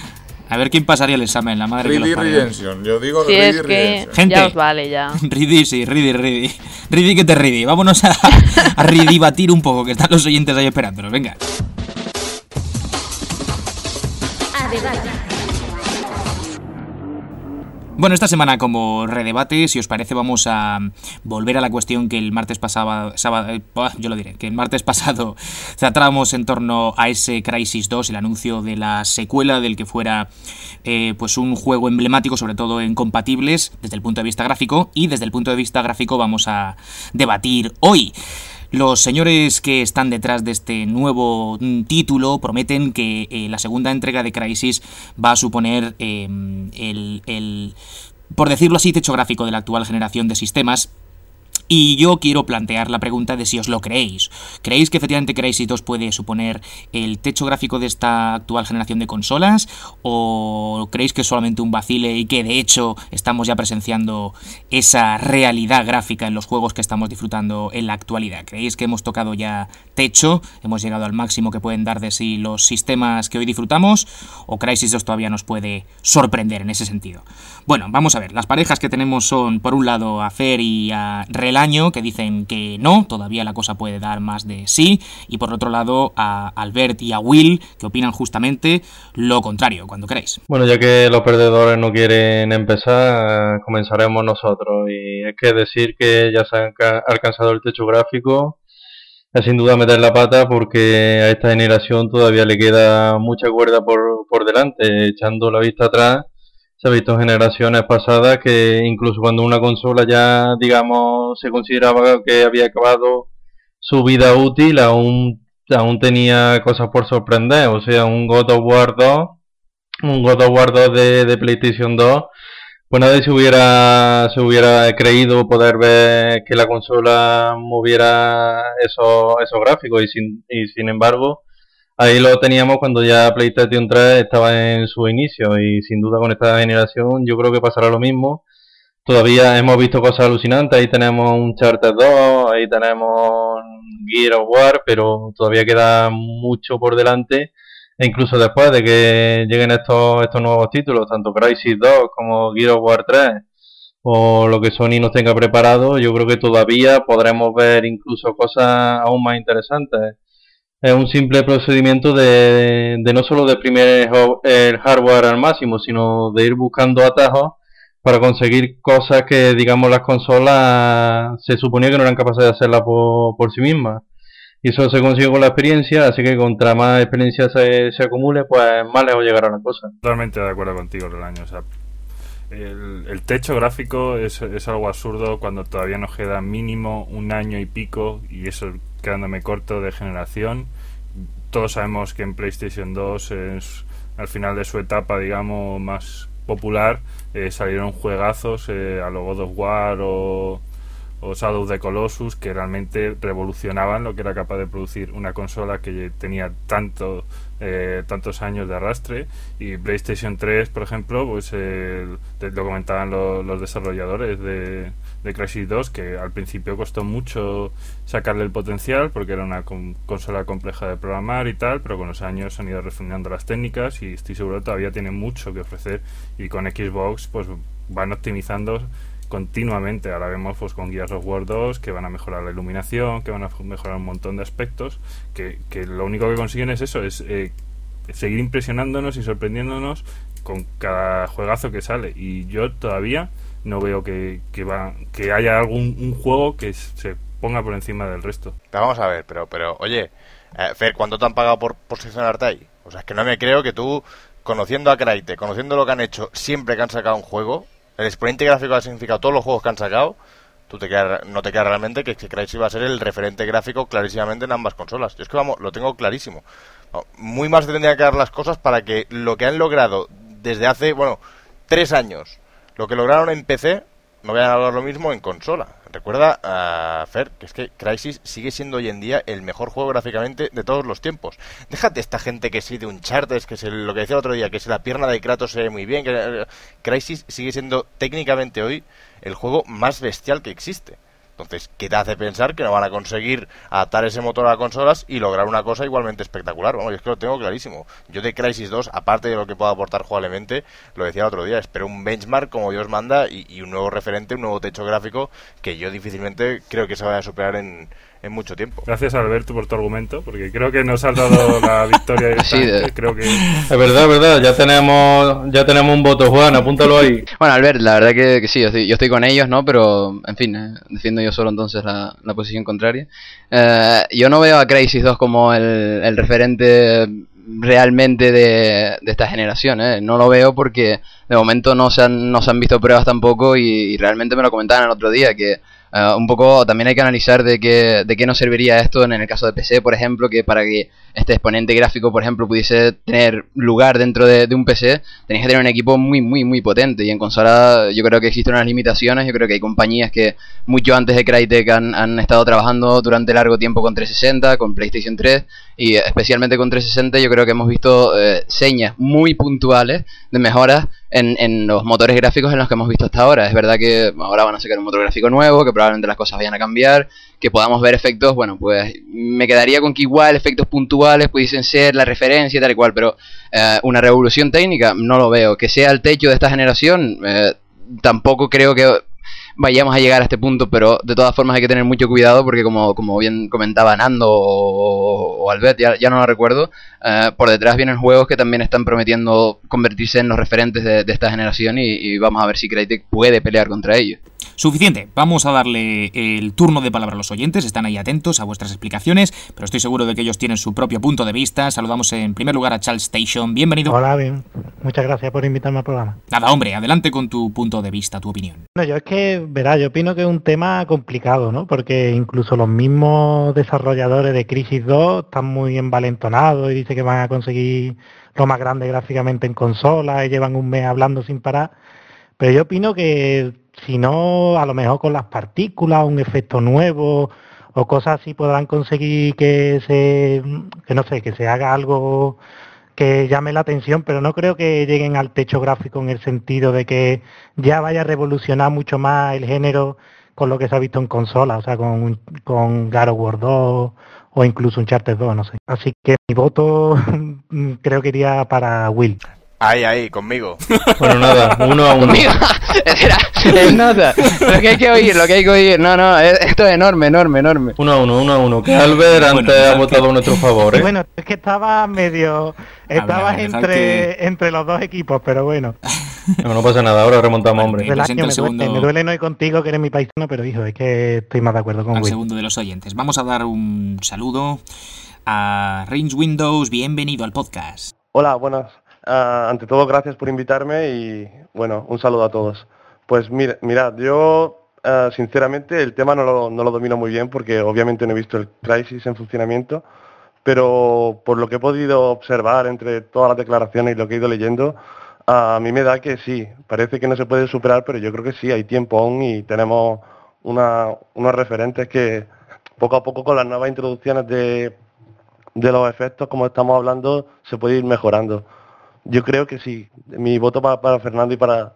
A ver quién pasaría el examen, la madre que los parió. Redemption, yo digo si Riddy es que Redemption. Gente, ya os vale ya. Riddy, sí, Riddy. Riddy que te Riddy. Vámonos a ridibatir un poco, que están los oyentes ahí esperándonos, venga. A debate. Bueno, esta semana como redebate, si os parece, vamos a volver a la cuestión que el martes pasado, que el martes pasado tratábamos en torno a ese Crysis 2, el anuncio de la secuela del que fuera pues un juego emblemático, sobre todo en compatibles desde el punto de vista gráfico, y desde el punto de vista gráfico vamos a debatir hoy. Los señores que están detrás de este nuevo título prometen que la segunda entrega de Crysis va a suponer por decirlo así, techo gráfico de la actual generación de sistemas, Y yo quiero plantear la pregunta de si os lo creéis. ¿Creéis que efectivamente Crysis 2 puede suponer el techo gráfico de esta actual generación de consolas? ¿O creéis que es solamente un vacile y que de hecho estamos ya presenciando esa realidad gráfica en los juegos que estamos disfrutando en la actualidad? ¿Creéis que hemos tocado ya techo? ¿Hemos llegado al máximo que pueden dar de sí los sistemas que hoy disfrutamos? ¿O Crysis 2 todavía nos puede sorprender en ese sentido? Bueno, vamos a ver. Las parejas que tenemos son, por un lado, a Fer y a Relaño, que dicen que no, todavía la cosa puede dar más de sí, y por otro lado a Albert y a Will, que opinan justamente lo contrario, cuando queráis. Bueno, ya que los perdedores no quieren empezar, comenzaremos nosotros. Y es que decir que ya se ha alcanzado el techo gráfico es sin duda meter la pata, porque a esta generación todavía le queda mucha cuerda por delante. Echando la vista atrás, se ha visto en generaciones pasadas que incluso cuando una consola ya, digamos, se consideraba que había acabado su vida útil, aún tenía cosas por sorprender. O sea, un God of War 2 de PlayStation 2, pues nadie se hubiera creído poder ver que la consola moviera esos gráficos, y sin embargo ahí lo teníamos cuando ya PlayStation 3 estaba en su inicio, y sin duda con esta generación yo creo que pasará lo mismo. Todavía hemos visto cosas alucinantes, ahí tenemos Uncharted 2, ahí tenemos Gears of War, pero todavía queda mucho por delante. E incluso después de que lleguen estos nuevos títulos, tanto Crysis 2 como Gears of War 3, o lo que Sony nos tenga preparado, yo creo que todavía podremos ver incluso cosas aún más interesantes. Es un simple procedimiento de no solo de exprimir el hardware al máximo, sino de ir buscando atajos para conseguir cosas que, digamos, las consolas se suponía que no eran capaces de hacerlas por sí mismas. Y eso se consigue con la experiencia, así que contra más experiencia se acumule, pues más lejos llegará la cosa. Totalmente de acuerdo contigo, Relaño. O sea, el techo gráfico es algo absurdo cuando todavía nos queda mínimo un año y pico, y eso quedándome corto, de generación. Todos sabemos que en PlayStation 2, al final de su etapa, digamos, más popular, salieron juegazos a lo God of War o Shadow of the Colossus, que realmente revolucionaban lo que era capaz de producir una consola que tenía tantos años de arrastre. Y PlayStation 3, por ejemplo, pues lo comentaban los desarrolladores de Crysis 2, que al principio costó mucho sacarle el potencial porque era una consola compleja de programar y tal, pero con los años han ido refinando las técnicas y estoy seguro que todavía tiene mucho que ofrecer, y con Xbox pues van optimizando continuamente. Ahora vemos pues con Gears of War 2 que van a mejorar la iluminación, que van a mejorar un montón de aspectos, que lo único que consiguen es eso, es seguir impresionándonos y sorprendiéndonos con cada juegazo que sale. Y yo todavía no veo que haya un juego que se ponga por encima del resto. Pero vamos a ver, pero oye, Fer, ¿cuánto te han pagado por posicionarte ahí? O sea, es que no me creo que tú, conociendo a Crytek, conociendo lo que han hecho siempre que han sacado un juego, el exponente gráfico ha significado todos los juegos que han sacado, no te queda realmente que Crysis va a ser el referente gráfico clarísimamente en ambas consolas. Yo es que vamos, lo tengo clarísimo. Muy más tendrían que dar las cosas para que lo que han logrado desde hace, 3 años, lo que lograron en PC, no vayan a lograr lo mismo en consola. Recuerda, Fer, que es que Crysis sigue siendo hoy en día el mejor juego gráficamente de todos los tiempos. Déjate esta gente que sí de Uncharted, que es lo que decía el otro día, que si la pierna de Kratos se ve muy bien, que Crysis sigue siendo técnicamente hoy el juego más bestial que existe. Entonces, ¿qué te hace pensar que no van a conseguir adaptar ese motor a las consolas y lograr una cosa igualmente espectacular? Vamos, yo es que lo tengo clarísimo. Yo de Crysis 2, aparte de lo que pueda aportar jugablemente, lo decía el otro día, espero un benchmark como Dios manda y un nuevo referente, un nuevo techo gráfico que yo difícilmente creo que se vaya a superar en mucho tiempo. Gracias, Alberto, por tu argumento, porque creo que nos has dado la victoria. Sí, creo que es verdad, ya tenemos un voto, Juan, apúntalo ahí. Bueno, Albert, la verdad que sí, yo estoy con ellos, ¿no? Pero, en fin, defiendo yo solo entonces la posición contraria. Yo no veo a Crysis 2 como el referente realmente de esta generación, ¿eh? No lo veo porque de momento no se han visto pruebas tampoco, y realmente me lo comentaban el otro día, que Un poco también hay que analizar de qué nos serviría esto en el caso de PC, por ejemplo, que para que este exponente gráfico, por ejemplo, pudiese tener lugar dentro de un PC, tenéis que tener un equipo muy potente, y en consola yo creo que existen unas limitaciones. Yo creo que hay compañías que mucho antes de Crytek han estado trabajando durante largo tiempo con 360, con PlayStation 3, y especialmente con 360 yo creo que hemos visto señas muy puntuales de mejoras en los motores gráficos en los que hemos visto hasta ahora. Es verdad que ahora van a sacar un motor gráfico nuevo, que probablemente las cosas vayan a cambiar, que podamos ver efectos. Bueno, pues me quedaría con que igual efectos puntuales pudiesen ser la referencia y tal y cual, pero una revolución técnica no lo veo. Que sea el techo de esta generación, tampoco creo que vayamos a llegar a este punto, pero de todas formas hay que tener mucho cuidado, porque como bien comentaba Nando o Albert, ya no lo recuerdo, por detrás vienen juegos que también están prometiendo convertirse en los referentes de esta generación, y vamos a ver si Crytek puede pelear contra ellos. Suficiente, vamos a darle el turno de palabra a los oyentes. Están ahí atentos a vuestras explicaciones, pero estoy seguro de que ellos tienen su propio punto de vista. Saludamos en primer lugar a Charles Station, bienvenido. Hola, bien. Muchas gracias por invitarme al programa. Nada, hombre, adelante con tu punto de vista, tu opinión. Bueno, yo es que, verá, yo opino que es un tema complicado, ¿no? Porque incluso los mismos desarrolladores de Crisis 2 están muy envalentonados y dicen que van a conseguir lo más grande gráficamente en consola y llevan un mes hablando sin parar. Pero yo opino que si no, a lo mejor con las partículas, un efecto nuevo o cosas así podrán conseguir que se haga algo que llame la atención, pero no creo que lleguen al techo gráfico en el sentido de que ya vaya a revolucionar mucho más el género con lo que se ha visto en consola, o sea, con God of War 2 o incluso Uncharted 2, no sé. Así que mi voto creo que iría para Will. Ahí, conmigo. Bueno, nada, 1-1. Conmigo. Es nota. Lo que hay que oír. No, esto es enorme. 1-1. Que Albert antes ha votado a nuestro favor, ¿eh? Bueno, es que estaba medio... Estabas entre los dos equipos, pero bueno. No pasa nada, ahora remontamos, hombre. Me duele no ir contigo, que eres mi paisano, pero hijo, es que estoy más de acuerdo con Will. Al segundo de los oyentes. Vamos a dar un saludo a Range Windows. Bienvenido al podcast. Hola, buenas. Ante todo, gracias por invitarme y, bueno, un saludo a todos. Pues mirad, yo, sinceramente, el tema no lo domino muy bien porque obviamente no he visto el Crysis en funcionamiento, pero por lo que he podido observar entre todas las declaraciones y lo que he ido leyendo, a mí me da que sí, parece que no se puede superar, pero yo creo que sí, hay tiempo aún y tenemos unos referentes que poco a poco con las nuevas introducciones de los efectos, como estamos hablando, se puede ir mejorando. Yo creo que sí. Mi voto para Fernando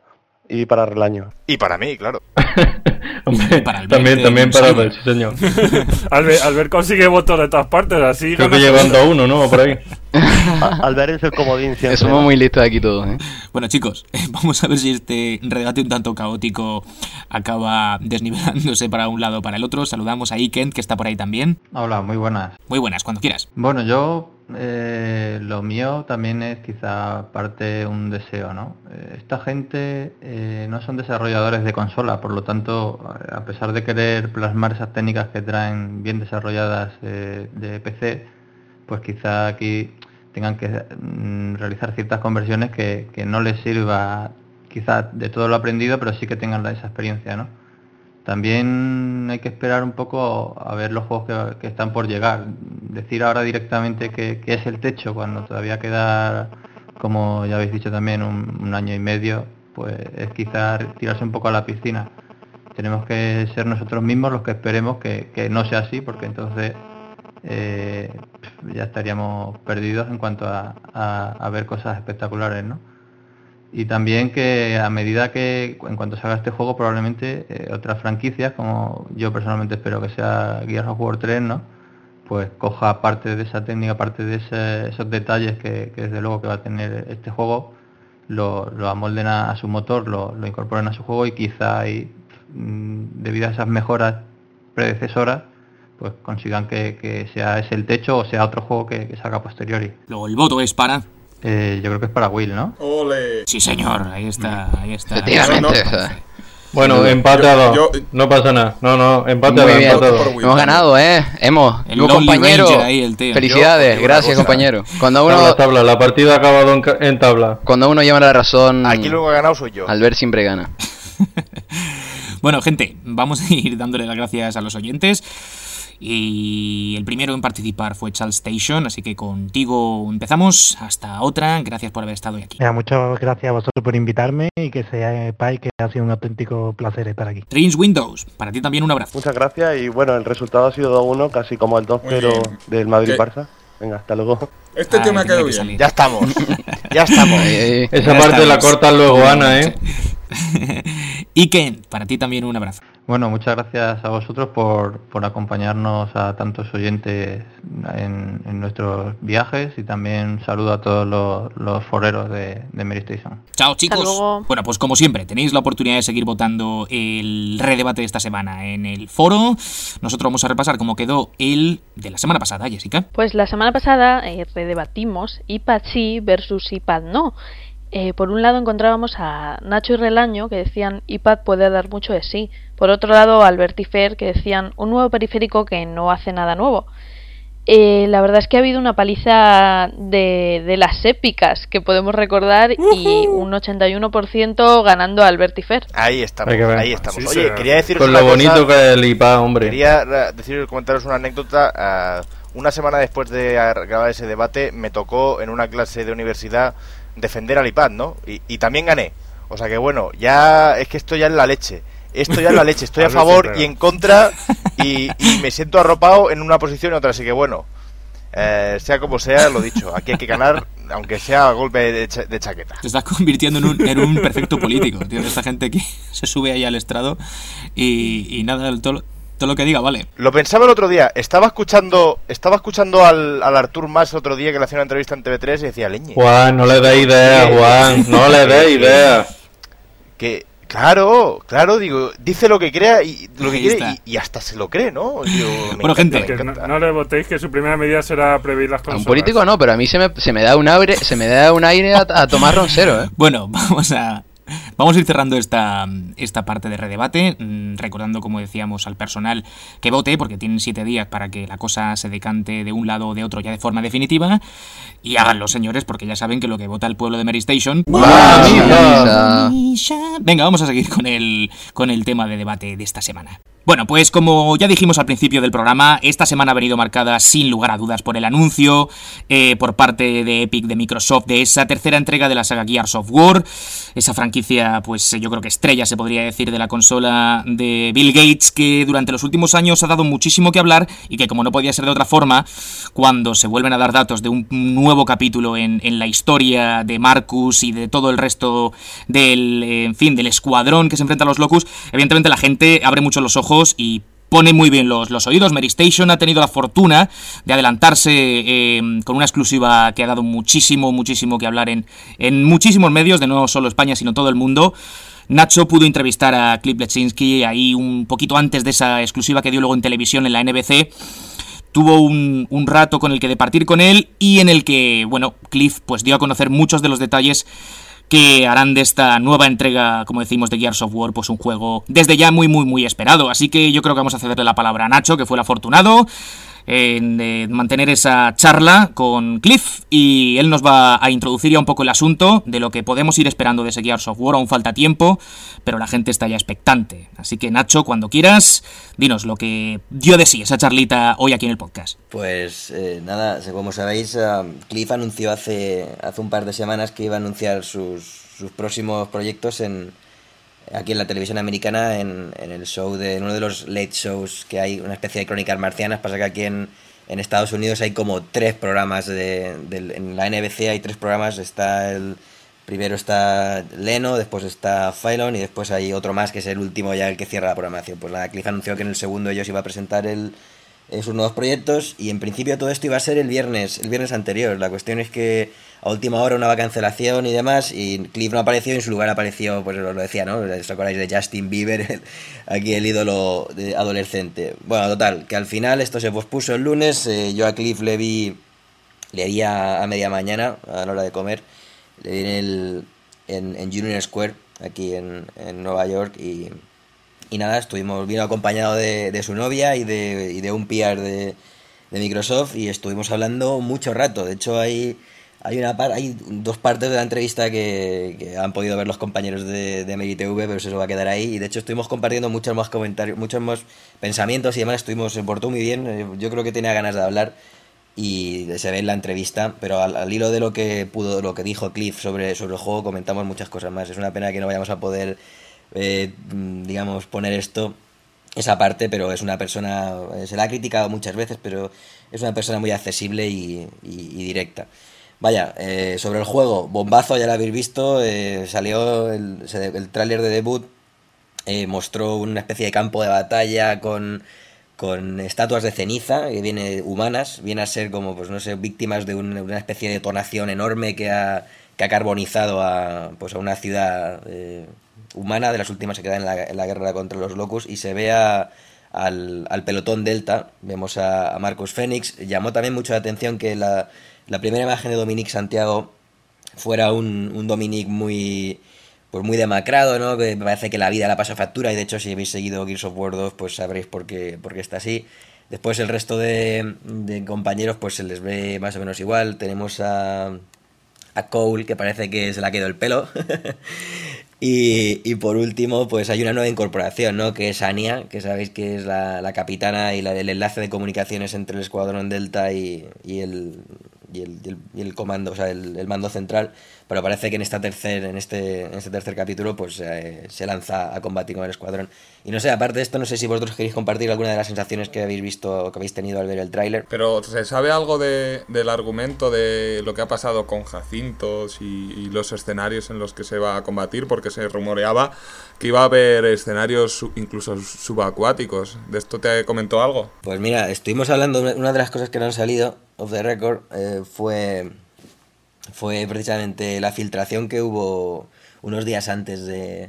y para Relaño. Y para mí, claro. Hombre, también para Albert, sí, señor. Albert consigue votos de todas partes, así. Creo que llevando a uno, ¿no? Por ahí. Albert es el comodín siempre. Somos muy listos aquí todos, ¿eh? Bueno, chicos, vamos a ver si este redebate un tanto caótico acaba desnivelándose para un lado o para el otro. Saludamos a Ikent, que está por ahí también. Hola, muy buenas. Muy buenas, cuando quieras. Bueno, yo... lo mío también es quizá parte un deseo, ¿no? Esta gente no son desarrolladores de consola, por lo tanto, a pesar de querer plasmar esas técnicas que traen bien desarrolladas de PC, pues quizá aquí tengan que realizar ciertas conversiones que no les sirva quizá de todo lo aprendido, pero sí que tengan esa experiencia, ¿no? También hay que esperar un poco a ver los juegos que están por llegar. Decir ahora directamente que es el techo cuando todavía queda, como ya habéis dicho también, un año y medio, pues es quizá tirarse un poco a la piscina. Tenemos que ser nosotros mismos los que esperemos que no sea así, porque entonces ya estaríamos perdidos en cuanto a ver cosas espectaculares, ¿no? Y también que a medida que, en cuanto se haga este juego, probablemente otras franquicias, como yo personalmente espero que sea Gears of War 3, ¿no? Pues coja parte de esa técnica, parte de esos detalles que desde luego que va a tener este juego, lo amolden a su motor, lo incorporen a su juego y quizá ahí, debido a esas mejoras predecesoras, pues consigan que sea ese el techo o sea otro juego que salga a posteriori. Luego el voto es para... yo creo que es para Will, ¿no? ¡Ole! Sí, señor, ahí está. Efectivamente. Bueno, empatado. No pasa nada. No, empatado. Hemos ganado, hemos. El compañero. Ahí, el tío. Felicidades, gracias, compañero. Cuando uno tabla, la partida ha acabado en tabla. Cuando uno lleva la razón. Aquí luego ha ganado soy yo. Albert siempre gana. Bueno, gente, vamos a ir dándole las gracias a los oyentes. Y el primero en participar fue Charles Station, así que contigo empezamos. Hasta otra, gracias por haber estado hoy aquí. Muchas gracias a vosotros por invitarme y que sepáis que ha sido un auténtico placer estar aquí. Trains Windows, para ti también un abrazo. Muchas gracias y bueno, el resultado ha sido 2-1, casi como el 2-0 del Madrid-Barça. Venga, hasta luego. Este tema quedó bien. Ya estamos. Ya estamos. Esa parte la cortas luego, Ana, ¿eh? Y Ken, para ti también un abrazo. Bueno, muchas gracias a vosotros por acompañarnos a tantos oyentes en nuestros viajes y también un saludo a todos los foreros de Mary Station. Chao, chicos. Bueno, pues como siempre, tenéis la oportunidad de seguir votando el redebate de esta semana en el foro. Nosotros vamos a repasar cómo quedó el de la semana pasada, Jessica. Pues la semana pasada redebatimos iPad sí versus iPad no. Por un lado encontrábamos a Nacho y Relaño que decían iPad puede dar mucho de sí. Por otro lado Albert y Fer que decían un nuevo periférico que no hace nada nuevo. La verdad es que ha habido una paliza de las épicas que podemos recordar y un 81% ganando a Albert y Fer. Ahí estamos, ahí estamos. Sí, Oye, quería deciros con una lo bonito cosa, que es el iPad, hombre. Quería comentaros una anécdota. Una semana después de grabar ese debate me tocó en una clase de universidad defender al iPad, ¿no? Y también gané. O sea que bueno, ya es que esto ya es la leche. Esto ya es la leche. Estoy a favor y en contra y me siento arropado en una posición y otra. Así que bueno, sea como sea, lo dicho. Aquí hay que ganar, aunque sea a golpe de chaqueta. Te estás convirtiendo en un perfecto político, tío. Esta gente que se sube ahí al estrado y nada, todo lo que diga, vale. Lo pensaba el otro día. Estaba escuchando al Artur Mas el otro día que le hacía una entrevista en TV3 y decía, leñe. Juan, no le des idea, Juan. No le des idea. Que... Claro, digo, dice lo que crea y lo que quiere y hasta se lo cree, ¿no? Digo, bueno, gente, que no le votéis que su primera medida será prohibir las consolas. A un político no, pero a mí se me da un aire a tomar roncero, ¿eh? Bueno, vamos a ir cerrando esta parte de redebate, recordando, como decíamos, al personal que vote, porque tienen 7 días para que la cosa se decante de un lado o de otro ya de forma definitiva, y háganlo, señores, porque ya saben que lo que vota el pueblo de Mary Station... Venga, vamos a seguir con el tema de debate de esta semana. Bueno, pues como ya dijimos al principio del programa, esta semana ha venido marcada sin lugar a dudas por el anuncio por parte de Epic, de Microsoft, de esa tercera entrega de la saga Gears of War, esa franquicia, pues yo creo que estrella, se podría decir, de la consola de Bill Gates, que durante los últimos años ha dado muchísimo que hablar y que, como no podía ser de otra forma, cuando se vuelven a dar datos de un nuevo capítulo en la historia de Marcus y de todo el resto del escuadrón que se enfrenta a los Locus, evidentemente la gente abre mucho los ojos y pone muy bien los oídos. Mary Station ha tenido la fortuna de adelantarse con una exclusiva que ha dado muchísimo que hablar en muchísimos medios, de no solo España, sino todo el mundo. Nacho pudo entrevistar a Cliff Bleszinski ahí un poquito antes de esa exclusiva que dio luego en televisión en la NBC. Tuvo un rato con el que departir con él y en el que, bueno, Cliff pues dio a conocer muchos de los detalles que harán de esta nueva entrega, como decimos, de Gears of War, pues un juego desde ya muy esperado. Así que yo creo que vamos a cederle la palabra a Nacho, que fue el afortunado en mantener esa charla con Cliff, y él nos va a introducir ya un poco el asunto de lo que podemos ir esperando de ese Gears of War. Aún falta tiempo, pero la gente está ya expectante. Así que, Nacho, cuando quieras, dinos lo que dio de sí esa charlita hoy aquí en el podcast. Pues nada, como sabéis, Cliff anunció hace un par de semanas que iba a anunciar sus próximos proyectos aquí en la televisión americana, en el show en uno de los late shows que hay, una especie de crónicas marcianas. Pasa que aquí en Estados Unidos hay como 3 programas en la NBC hay 3 programas. Primero está Leno, después está Phylon y después hay otro más que es el último, ya el que cierra la programación. Pues la Cliff anunció que en el segundo ellos iba a presentar sus nuevos proyectos, y en principio todo esto iba a ser el viernes anterior. La cuestión es que a última hora una cancelación y demás, y Cliff no apareció, y en su lugar apareció, pues lo decía, ¿no? ¿Os acordáis de Justin Bieber? Aquí el ídolo adolescente. Bueno, total, que al final esto se pospuso el lunes. Yo a Cliff le vi a media mañana, a la hora de comer. Le vi en Union Square, aquí en Nueva York, y nada, vino acompañado de su novia y de un PR de Microsoft, y estuvimos hablando mucho rato. De hecho, hay hay dos partes de la entrevista que han podido ver los compañeros de MeriTV, pero eso va a quedar ahí. Y de hecho estuvimos compartiendo muchos más comentarios, muchos más pensamientos y demás. Se portó muy bien. Yo creo que tenía ganas de hablar y se ve en la entrevista, pero al hilo de lo que dijo Cliff sobre el juego, comentamos muchas cosas más. Es una pena que no vayamos a poder, digamos, poner esa parte, pero es una persona, se la ha criticado muchas veces, pero es una persona muy accesible y directa. Vaya, sobre el juego, bombazo, ya lo habéis visto, salió el tráiler de debut, mostró una especie de campo de batalla con estatuas de ceniza, humanas, viene a ser como, pues no sé, víctimas de una especie de detonación enorme que ha carbonizado a una ciudad humana, de las últimas que quedan en la guerra contra los Locust, y se ve al pelotón Delta, vemos a Marcus Fenix. Llamó también mucho la atención que la primera imagen de Dominic Santiago fuera un Dominic muy demacrado, ¿no? Que me parece que la vida la pasa factura, y de hecho si habéis seguido Gears of War 2 pues sabréis por qué está así. Después el resto de compañeros pues se les ve más o menos igual. Tenemos a Cole, que parece que se le ha quedado el pelo. Y por último pues hay una nueva incorporación, ¿no? Que es Anya, que sabéis que es la capitana y el enlace de comunicaciones entre el Escuadrón Delta y el comando, o sea, el mando central. Pero parece que en este tercer capítulo pues se lanza a combatir con el escuadrón. Y no sé, aparte de esto, no sé si vosotros queréis compartir alguna de las sensaciones que habéis visto o que habéis tenido al ver el tráiler. Pero ¿se sabe algo del argumento de lo que ha pasado con Jacintos y los escenarios en los que se va a combatir? Porque se rumoreaba que iba a haber escenarios incluso subacuáticos. ¿De esto te comentó algo? Pues mira, estuvimos hablando, una de las cosas que no han salido off the record fue precisamente la filtración que hubo unos días antes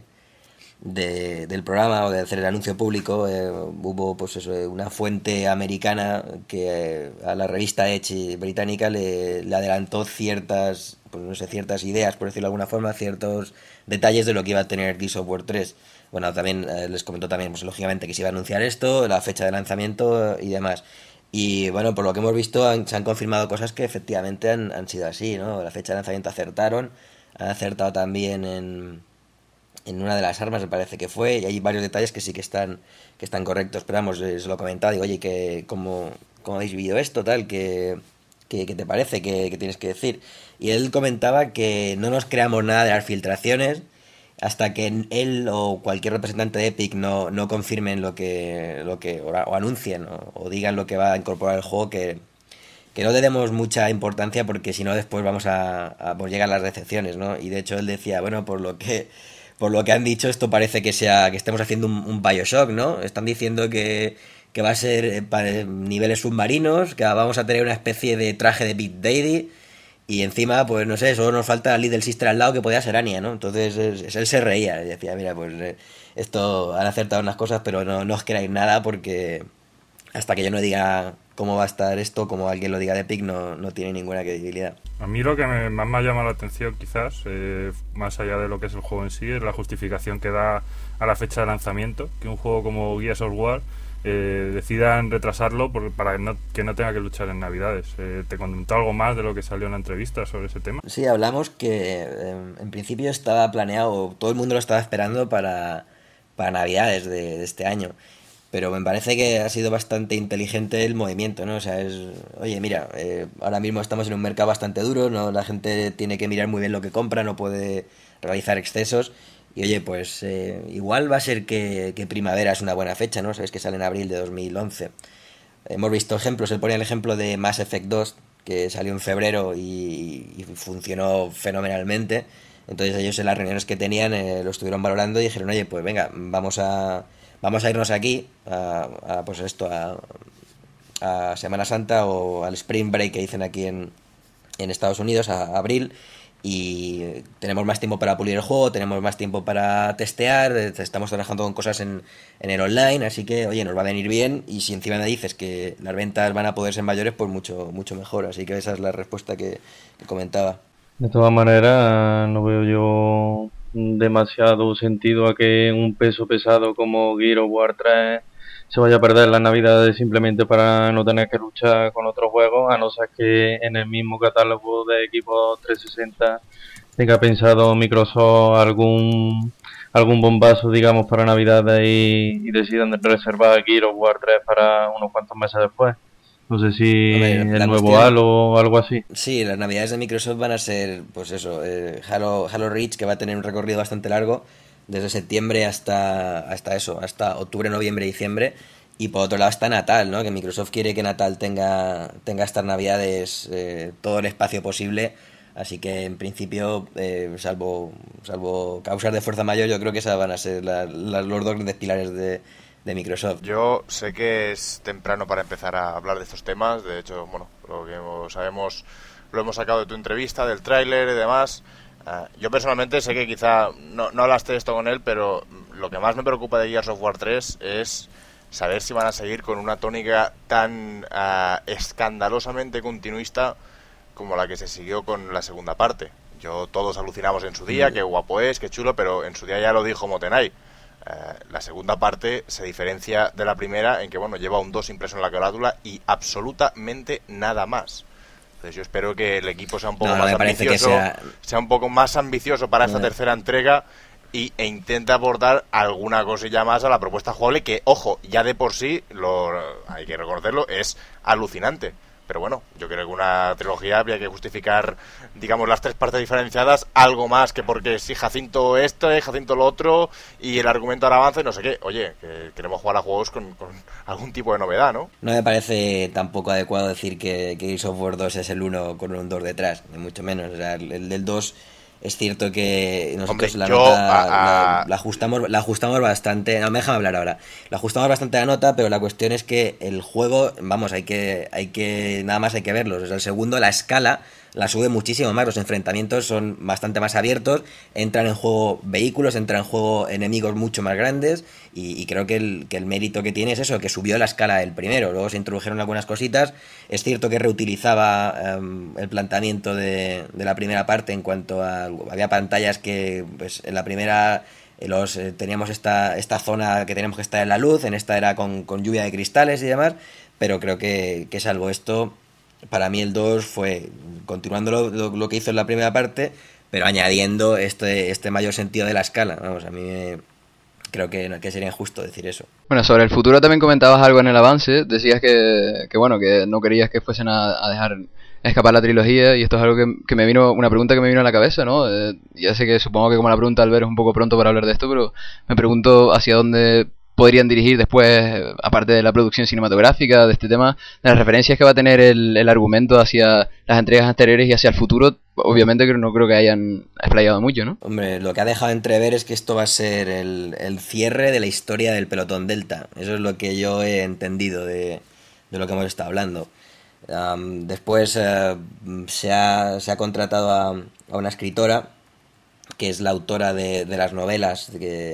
del programa o de hacer el anuncio público. Hubo pues eso, una fuente americana que a la revista Edge británica le adelantó ciertas ideas, por decirlo de alguna forma, ciertos detalles de lo que iba a tener Gears of War 3. Bueno, también les comentó también, pues lógicamente, que se iba a anunciar esto, la fecha de lanzamiento y demás. Y bueno, por lo que hemos visto se han confirmado cosas que efectivamente han sido así, ¿no? La fecha de lanzamiento han acertado también en una de las armas, me parece que fue, y hay varios detalles que sí que están correctos. Pero vamos, se lo he comentado, digo, oye, ¿cómo habéis vivido esto, tal? ¿Qué te parece? ¿Qué tienes que decir? Y él comentaba que no nos creamos nada de las filtraciones hasta que él o cualquier representante de Epic no confirmen o anuncien o digan lo que va a incorporar el juego, que no le demos mucha importancia, porque si no después vamos a llegar las decepciones, ¿no? Y de hecho él decía, bueno, por lo que han dicho, esto parece que estemos haciendo un BioShock, ¿no? Están diciendo que va a ser para niveles submarinos, que vamos a tener una especie de traje de Big Daddy. Y encima, pues no sé, solo nos falta el Little Sister al lado, que podía ser Anya, ¿no? Entonces él se reía y decía, mira, pues esto han acertado unas cosas, pero no os creáis nada, porque hasta que yo no diga cómo va a estar esto, como alguien lo diga de Epic, no tiene ninguna credibilidad. A mí lo que más me ha llamado la atención, quizás, más allá de lo que es el juego en sí, es la justificación que da a la fecha de lanzamiento, que un juego como Gears of War decidan retrasarlo para que no tenga que luchar en Navidades. ¿Te contó algo más de lo que salió en la entrevista sobre ese tema? Sí, hablamos que en principio estaba planeado, todo el mundo lo estaba esperando para Navidades de este año, pero me parece que ha sido bastante inteligente el movimiento, ¿no? O sea, oye, mira, ahora mismo estamos en un mercado bastante duro, ¿no? La gente tiene que mirar muy bien lo que compra, no puede realizar excesos. Y oye, pues igual va a ser que primavera es una buena fecha, ¿no? Sabes que sale en abril de 2011. Hemos visto ejemplos, él ponía el ejemplo de Mass Effect 2, que salió en febrero y funcionó fenomenalmente. Entonces ellos, en las reuniones que tenían, lo estuvieron valorando y dijeron, oye, pues venga, vamos a irnos aquí a Semana Santa, o al Spring Break que dicen aquí en Estados Unidos, a abril. Y tenemos más tiempo para pulir el juego, tenemos más tiempo para testear, estamos trabajando con cosas en el online, así que, oye, nos va a venir bien. Y si encima me dices que las ventas van a poder ser mayores, pues mucho mejor. Así que esa es la respuesta que comentaba. De todas maneras, no veo yo demasiado sentido a que un peso pesado como Gears of War 3 se vaya a perder las navidades simplemente para no tener que luchar con otros juegos, a no ser que en el mismo catálogo de Xbox 360 tenga pensado Microsoft algún bombazo, digamos, para navidades y decidan reservar Gears of War 3 para unos cuantos meses después. No sé si el nuevo Halo o algo así. Sí, las navidades de Microsoft van a ser, pues eso, Halo Reach, que va a tener un recorrido bastante largo, desde septiembre hasta octubre, noviembre, diciembre. Y por otro lado está Natal, ¿no? Que Microsoft quiere que Natal tenga estas navidades todo el espacio posible. Así que en principio, salvo causas de fuerza mayor, yo creo que esas van a ser los dos grandes pilares de Microsoft. Yo sé que es temprano para empezar a hablar de estos temas. De hecho, bueno, lo que sabemos lo hemos sacado de tu entrevista, del tráiler y demás. Yo personalmente sé que quizá no hablaste de esto con él, pero lo que más me preocupa de Gears of War 3 es saber si van a seguir con una tónica tan escandalosamente continuista como la que se siguió con la segunda parte. Todos alucinamos en su día, qué guapo es, qué chulo, pero en su día ya lo dijo Motenai. La segunda parte se diferencia de la primera en que, bueno, lleva un 2 impreso en la carátula y absolutamente nada más. Entonces yo espero que el equipo sea un poco más ambicioso, sea un poco más ambicioso para esta tercera entrega e intente aportar alguna cosilla más a la propuesta jugable que, ojo, ya de por sí, hay que reconocerlo, es alucinante. Pero bueno, yo creo que una trilogía habría que justificar, digamos, las tres partes diferenciadas, algo más que porque si Jacinto esto, Jacinto lo otro, y el argumento ahora avanza y no sé qué. Oye, que queremos jugar a juegos con algún tipo de novedad, ¿no? No me parece tampoco adecuado decir que Gears of War 2 es el 1 con un 2 detrás, ni mucho menos. O sea, el del 2 es cierto que nosotros la nota la ajustamos bastante. No, déjame hablar ahora. La ajustamos bastante la nota, pero la cuestión es que el juego, vamos, hay que nada más hay que verlos. O sea, el segundo, la escala la sube muchísimo más. Los enfrentamientos son bastante más abiertos. Entran en juego vehículos, entran en juego enemigos mucho más grandes. Y creo que el mérito que tiene es eso, que subió la escala del primero. Luego se introdujeron algunas cositas. Es cierto que reutilizaba el planteamiento de la primera parte en cuanto a... Había pantallas que, pues, en la primera teníamos esta zona que teníamos que estar en la luz, en esta era con lluvia de cristales y demás, pero creo que salvo esto, para mí el 2 fue continuando lo que hizo en la primera parte, pero añadiendo este mayor sentido de la escala. Vamos, a mí creo que sería injusto decir eso. Bueno, sobre el futuro también comentabas algo en el avance. Decías que bueno, que no querías que fuesen a dejar escapar la trilogía, y esto es algo que me vino, una pregunta que me vino a la cabeza, ¿no? Ya sé que supongo que como la pregunta Albert es un poco pronto para hablar de esto, pero me pregunto hacia dónde podrían dirigir después, aparte de la producción cinematográfica de este tema, de las referencias que va a tener el argumento hacia las entregas anteriores y hacia el futuro. Obviamente que no creo que hayan explayado mucho, ¿no? Hombre, lo que ha dejado entrever es que esto va a ser el cierre de la historia del pelotón Delta. Eso es lo que yo he entendido de lo que hemos estado hablando. Después se ha contratado a una escritora que es la autora de las novelas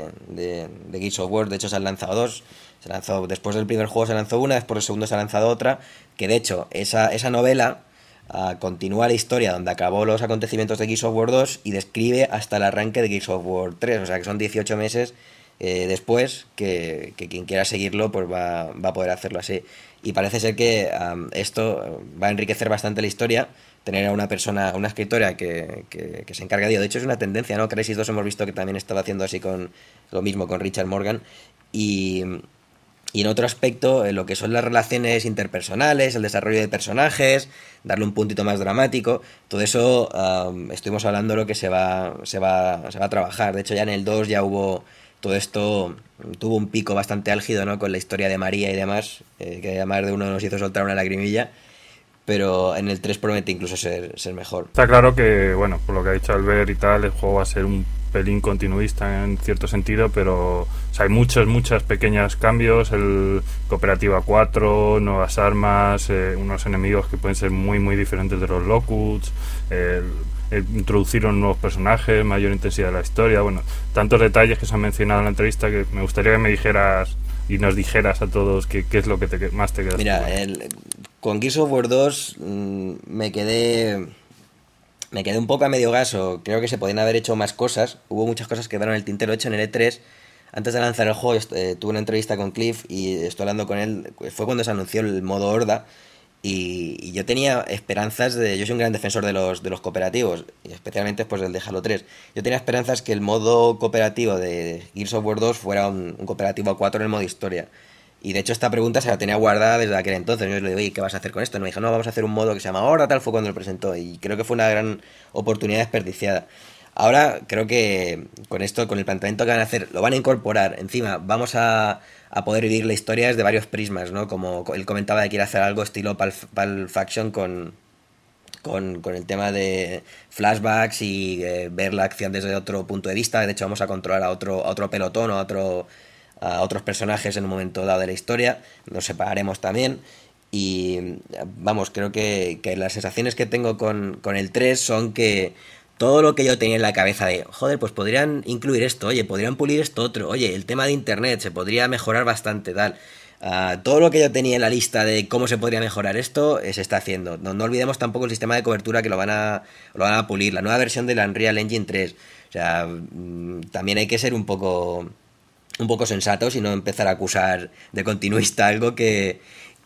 de Gears of War. De hecho se han lanzado dos. Después del primer juego se lanzó una, después del segundo se ha lanzado otra, que de hecho esa novela continúa la historia donde acabó los acontecimientos de Gears of War 2 y describe hasta el arranque de Gears of War 3, o sea que son 18 meses después que quien quiera seguirlo pues va a poder hacerlo así. Y parece ser que esto va a enriquecer bastante la historia, tener a una persona, a una escritora que se encarga de ello. De hecho es una tendencia, ¿no? Crysis 2 hemos visto que también estaba haciendo así con lo mismo con Richard Morgan. Y en otro aspecto, lo que son las relaciones interpersonales, el desarrollo de personajes, darle un puntito más dramático, todo eso estuvimos hablando de lo que se va a trabajar. De hecho ya en el 2 ya hubo... Todo esto tuvo un pico bastante álgido, ¿no? Con la historia de María y demás, que además de uno nos hizo soltar una lagrimilla, pero en el 3 promete incluso ser mejor. Está claro que, bueno, por lo que ha dicho Albert y tal, el juego va a ser un pelín continuista en cierto sentido, pero o sea, hay muchos pequeños cambios, el cooperativa 4, nuevas armas, unos enemigos que pueden ser muy muy diferentes de los Locusts, introducieron nuevos personajes, mayor intensidad de la historia, bueno, tantos detalles que se han mencionado en la entrevista que me gustaría que me dijeras y nos dijeras a todos qué es lo que más te quedas. Mira, con Gears of War 2 me quedé un poco a medio gas, o creo que se podían haber hecho más cosas. Hubo muchas cosas que quedaron en el tintero. Hecho en el E3 antes de lanzar el juego, tuve una entrevista con Cliff y estoy hablando con él. Fue cuando se anunció el modo Horda. Y yo tenía esperanzas yo soy un gran defensor de los cooperativos, y especialmente después del de Halo 3. Yo tenía esperanzas que el modo cooperativo de Gears of War 2 fuera un cooperativo a 4 en el modo historia. Y de hecho esta pregunta se la tenía guardada desde aquel entonces. Yo le digo, oye, ¿qué vas a hacer con esto? Y me dijo, no, vamos a hacer un modo que se llama Horda, tal, fue cuando lo presentó. Y creo que fue una gran oportunidad desperdiciada. Ahora creo que con esto, con el planteamiento que van a hacer, lo van a incorporar. Encima vamos a poder vivir la historia desde varios prismas, ¿no? Como él comentaba de que quiere hacer algo estilo Pulp Faction con el tema de flashbacks y ver la acción desde otro punto de vista. De hecho vamos a controlar a otro pelotón o a otros personajes en un momento dado de la historia. Nos separaremos también. Y vamos, creo que las sensaciones que tengo con el 3 son que todo lo que yo tenía en la cabeza de, joder, pues podrían incluir esto, oye, podrían pulir esto otro, oye, el tema de internet se podría mejorar bastante, tal. Todo lo que yo tenía en la lista de cómo se podría mejorar esto, se está haciendo. No olvidemos tampoco el sistema de cobertura que lo van a pulir, la nueva versión de la Unreal Engine 3. O sea, también hay que ser un poco sensatos y no empezar a acusar de continuista algo que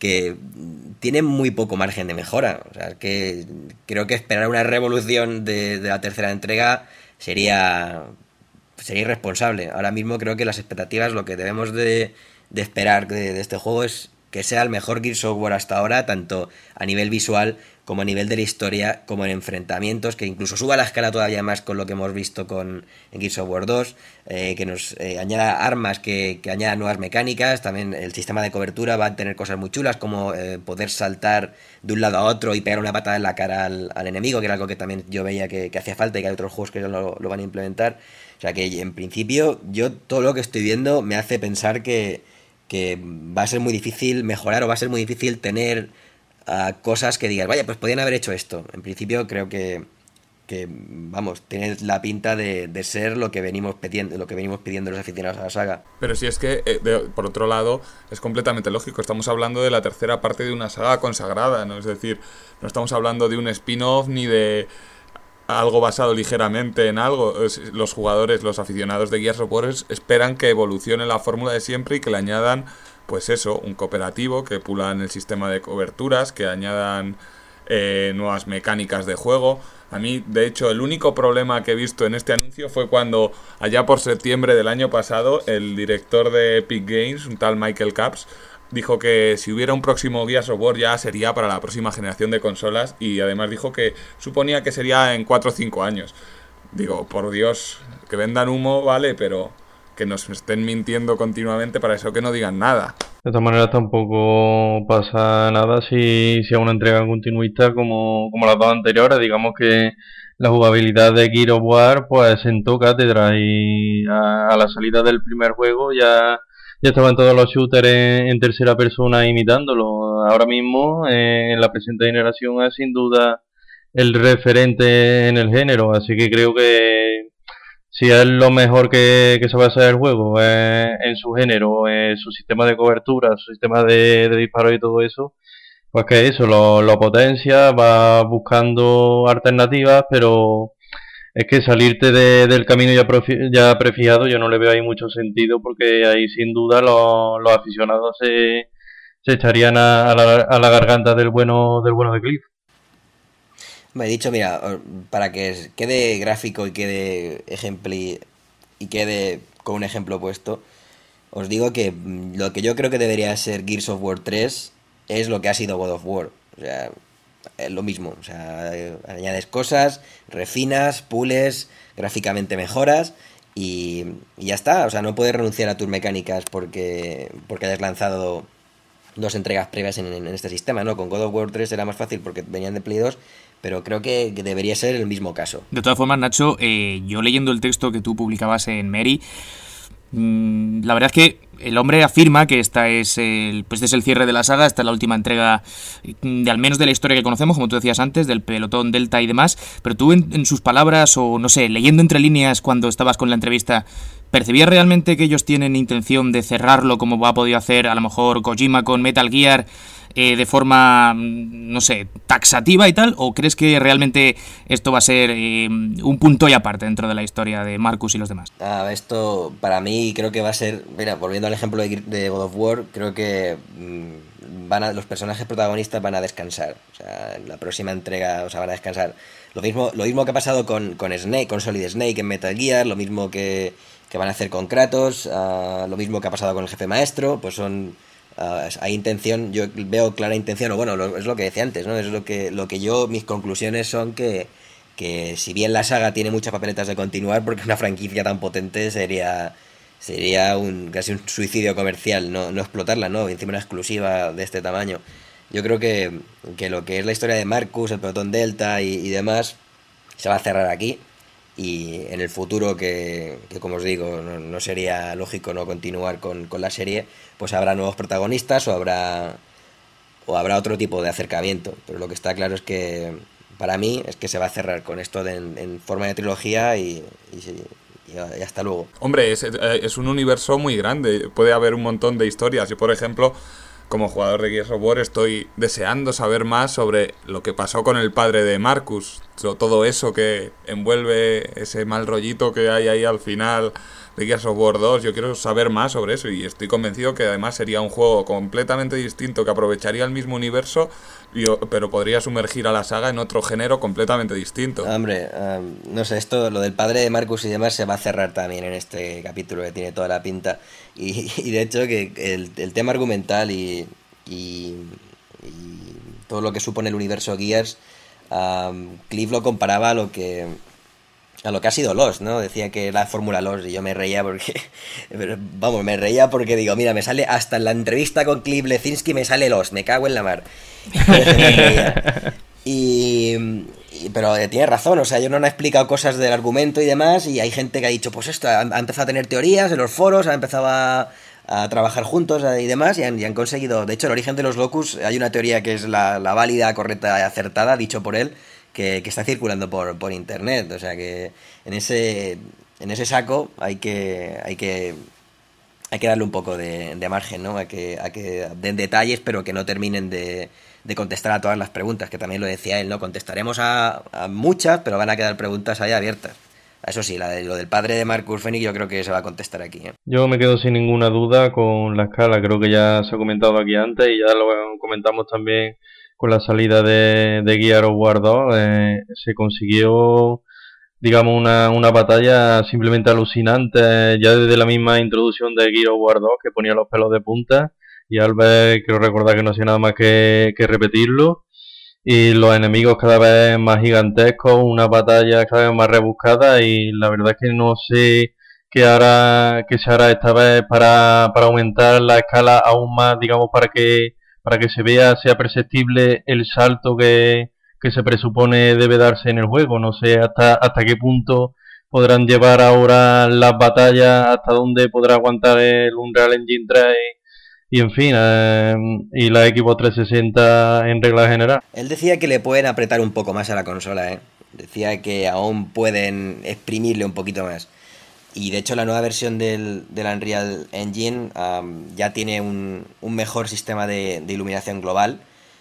tiene muy poco margen de mejora. O sea, que creo que esperar una revolución de la tercera entrega sería irresponsable. Ahora mismo creo que las expectativas, lo que debemos de esperar de este juego es que sea el mejor Gears of War hasta ahora, tanto a nivel visual como a nivel de la historia, como en enfrentamientos, que incluso suba la escala todavía más con lo que hemos visto en Gears of War 2, que nos añada armas, que añada nuevas mecánicas. También el sistema de cobertura va a tener cosas muy chulas, como poder saltar de un lado a otro y pegar una patada en la cara al enemigo, que era algo que también yo veía que hacía falta y que hay otros juegos que lo van a implementar. O sea que en principio yo todo lo que estoy viendo me hace pensar que va a ser muy difícil mejorar, o va a ser muy difícil tener cosas que digas, vaya, pues podían haber hecho esto. En principio creo que vamos, tiene la pinta de ser lo que venimos pidiendo los aficionados a la saga. Pero si es que, por otro lado, es completamente lógico. Estamos hablando de la tercera parte de una saga consagrada, ¿no? Es decir, no estamos hablando de un spin-off ni de algo basado ligeramente en algo. Los jugadores, los aficionados de Gears of War esperan que evolucione la fórmula de siempre y que le añadan, pues eso, un cooperativo, que pulan el sistema de coberturas, que añadan nuevas mecánicas de juego. A mí, de hecho, el único problema que he visto en este anuncio fue cuando, allá por septiembre del año pasado, el director de Epic Games, un tal Michael Capps, dijo que si hubiera un próximo Gears of War ya sería para la próxima generación de consolas, y además dijo que suponía que sería en 4 o 5 años. Digo, por Dios, que vendan humo, vale, pero que nos estén mintiendo continuamente, para eso que no digan nada. De todas maneras tampoco pasa nada si es una entrega continuista como las dos anteriores. Digamos que la jugabilidad de Gears of War pues sentó cátedra, y a la salida del primer juego ya estaban todos los shooters en tercera persona imitándolo. Ahora mismo en la presente generación es sin duda el referente en el género, así que creo que si es lo mejor que se va a hacer el juego en su género, en su sistema de cobertura, su sistema de disparo y todo eso, pues que eso lo potencia, va buscando alternativas, pero es que salirte del camino ya prefijado yo no le veo ahí mucho sentido, porque ahí sin duda los aficionados se echarían a la garganta del bueno de Cliff. Me he dicho, mira, para que quede gráfico y quede y quede con un ejemplo puesto, os digo que lo que yo creo que debería ser Gears of War 3 es lo que ha sido God of War. O sea, es lo mismo. O sea, añades cosas, refinas, pules, gráficamente mejoras y ya está. O sea, no puedes renunciar a tus mecánicas porque hayas lanzado 2 entregas previas en este sistema, ¿no? Con God of War 3 era más fácil porque venían de Play 2, pero creo que debería ser el mismo caso. De todas formas, Nacho, yo leyendo el texto que tú publicabas en Mary, la verdad es que el hombre afirma que este es el cierre de la saga, esta es la última entrega de al menos de la historia que conocemos, como tú decías antes, del pelotón Delta y demás, pero tú en sus palabras, o no sé, leyendo entre líneas cuando estabas con la entrevista, ¿percibías realmente que ellos tienen intención de cerrarlo como ha podido hacer a lo mejor Kojima con Metal Gear, de forma, no sé, taxativa y tal, o crees que realmente esto va a ser un punto y aparte dentro de la historia de Marcus y los demás? Esto para mí creo que va a ser, mira, volviendo al ejemplo de God of War, creo que los personajes protagonistas van a descansar. O sea, en la próxima entrega, o sea, van a descansar. Lo mismo que ha pasado con Snake, con Solid Snake en Metal Gear, lo mismo que van a hacer con Kratos, lo mismo que ha pasado con el jefe maestro, pues hay intención, yo veo clara intención, o bueno, es lo que decía antes, ¿no? Es lo que mis conclusiones son que si bien la saga tiene muchas papeletas de continuar, porque una franquicia tan potente sería casi un suicidio comercial no explotarla, ¿no? Encima una exclusiva de este tamaño. Yo creo que lo que es la historia de Marcus, el Pelotón Delta y demás, se va a cerrar aquí. Y en el futuro, que como os digo, no sería lógico no continuar con la serie, pues habrá nuevos protagonistas o habrá otro tipo de acercamiento. Pero lo que está claro es que, para mí, es que se va a cerrar con esto en forma de trilogía y hasta luego. Hombre, es un universo muy grande, puede haber un montón de historias. Yo, por ejemplo, como jugador de Gears of War, estoy deseando saber más sobre lo que pasó con el padre de Marcus, todo eso que envuelve ese mal rollito que hay ahí al final de Gears of War 2. Yo quiero saber más sobre eso y estoy convencido que además sería un juego completamente distinto, que aprovecharía el mismo universo, pero podría sumergir a la saga en otro género completamente distinto. Hombre, no sé, lo del padre de Marcus y demás se va a cerrar también en este capítulo, que tiene toda la pinta. Y de hecho que el tema argumental y todo lo que supone el universo Gears, Cliff lo comparaba a lo que ha sido Lost, ¿no? Decía que la fórmula Lost, y yo me reía porque digo, mira, me sale hasta en la entrevista con Cliff Lecinski me sale Lost, me cago en la mar. Pero tiene razón, o sea, yo no han explicado cosas del argumento y demás, y hay gente que ha dicho, pues esto, ha empezado a tener teorías en los foros, ha empezado a trabajar juntos y demás, y han conseguido, de hecho, el origen de los Locus, hay una teoría que es la válida, correcta y acertada, dicho por él, que está circulando por internet, o sea que en ese saco hay que darle un poco de margen, ¿no? A que den detalles, pero que no terminen de contestar a todas las preguntas, que también lo decía él, ¿no? Contestaremos a muchas, pero van a quedar preguntas ahí abiertas. Eso sí, lo del padre de Marcus Fenix yo creo que se va a contestar aquí, ¿eh? Yo me quedo sin ninguna duda con la escala, creo que ya se ha comentado aquí antes y ya lo comentamos también con la salida de Gears of War 2, se consiguió, digamos, una batalla simplemente alucinante, ya desde la misma introducción de Gears of War 2, que ponía los pelos de punta, y Albert, quiero recordar que no hacía nada más que repetirlo, y los enemigos cada vez más gigantescos, una batalla cada vez más rebuscada, y la verdad es que no sé qué se hará esta vez para aumentar la escala aún más, digamos, para que sea perceptible el salto que se presupone debe darse en el juego. No sé hasta qué punto podrán llevar ahora las batallas, hasta dónde podrá aguantar el Unreal Engine 3 y en fin, y la Xbox 360 en regla general. Él decía que le pueden apretar un poco más a la consola, ¿eh? Decía que aún pueden exprimirle un poquito más. Y de hecho la nueva versión del Unreal Engine ya tiene un mejor sistema de iluminación global.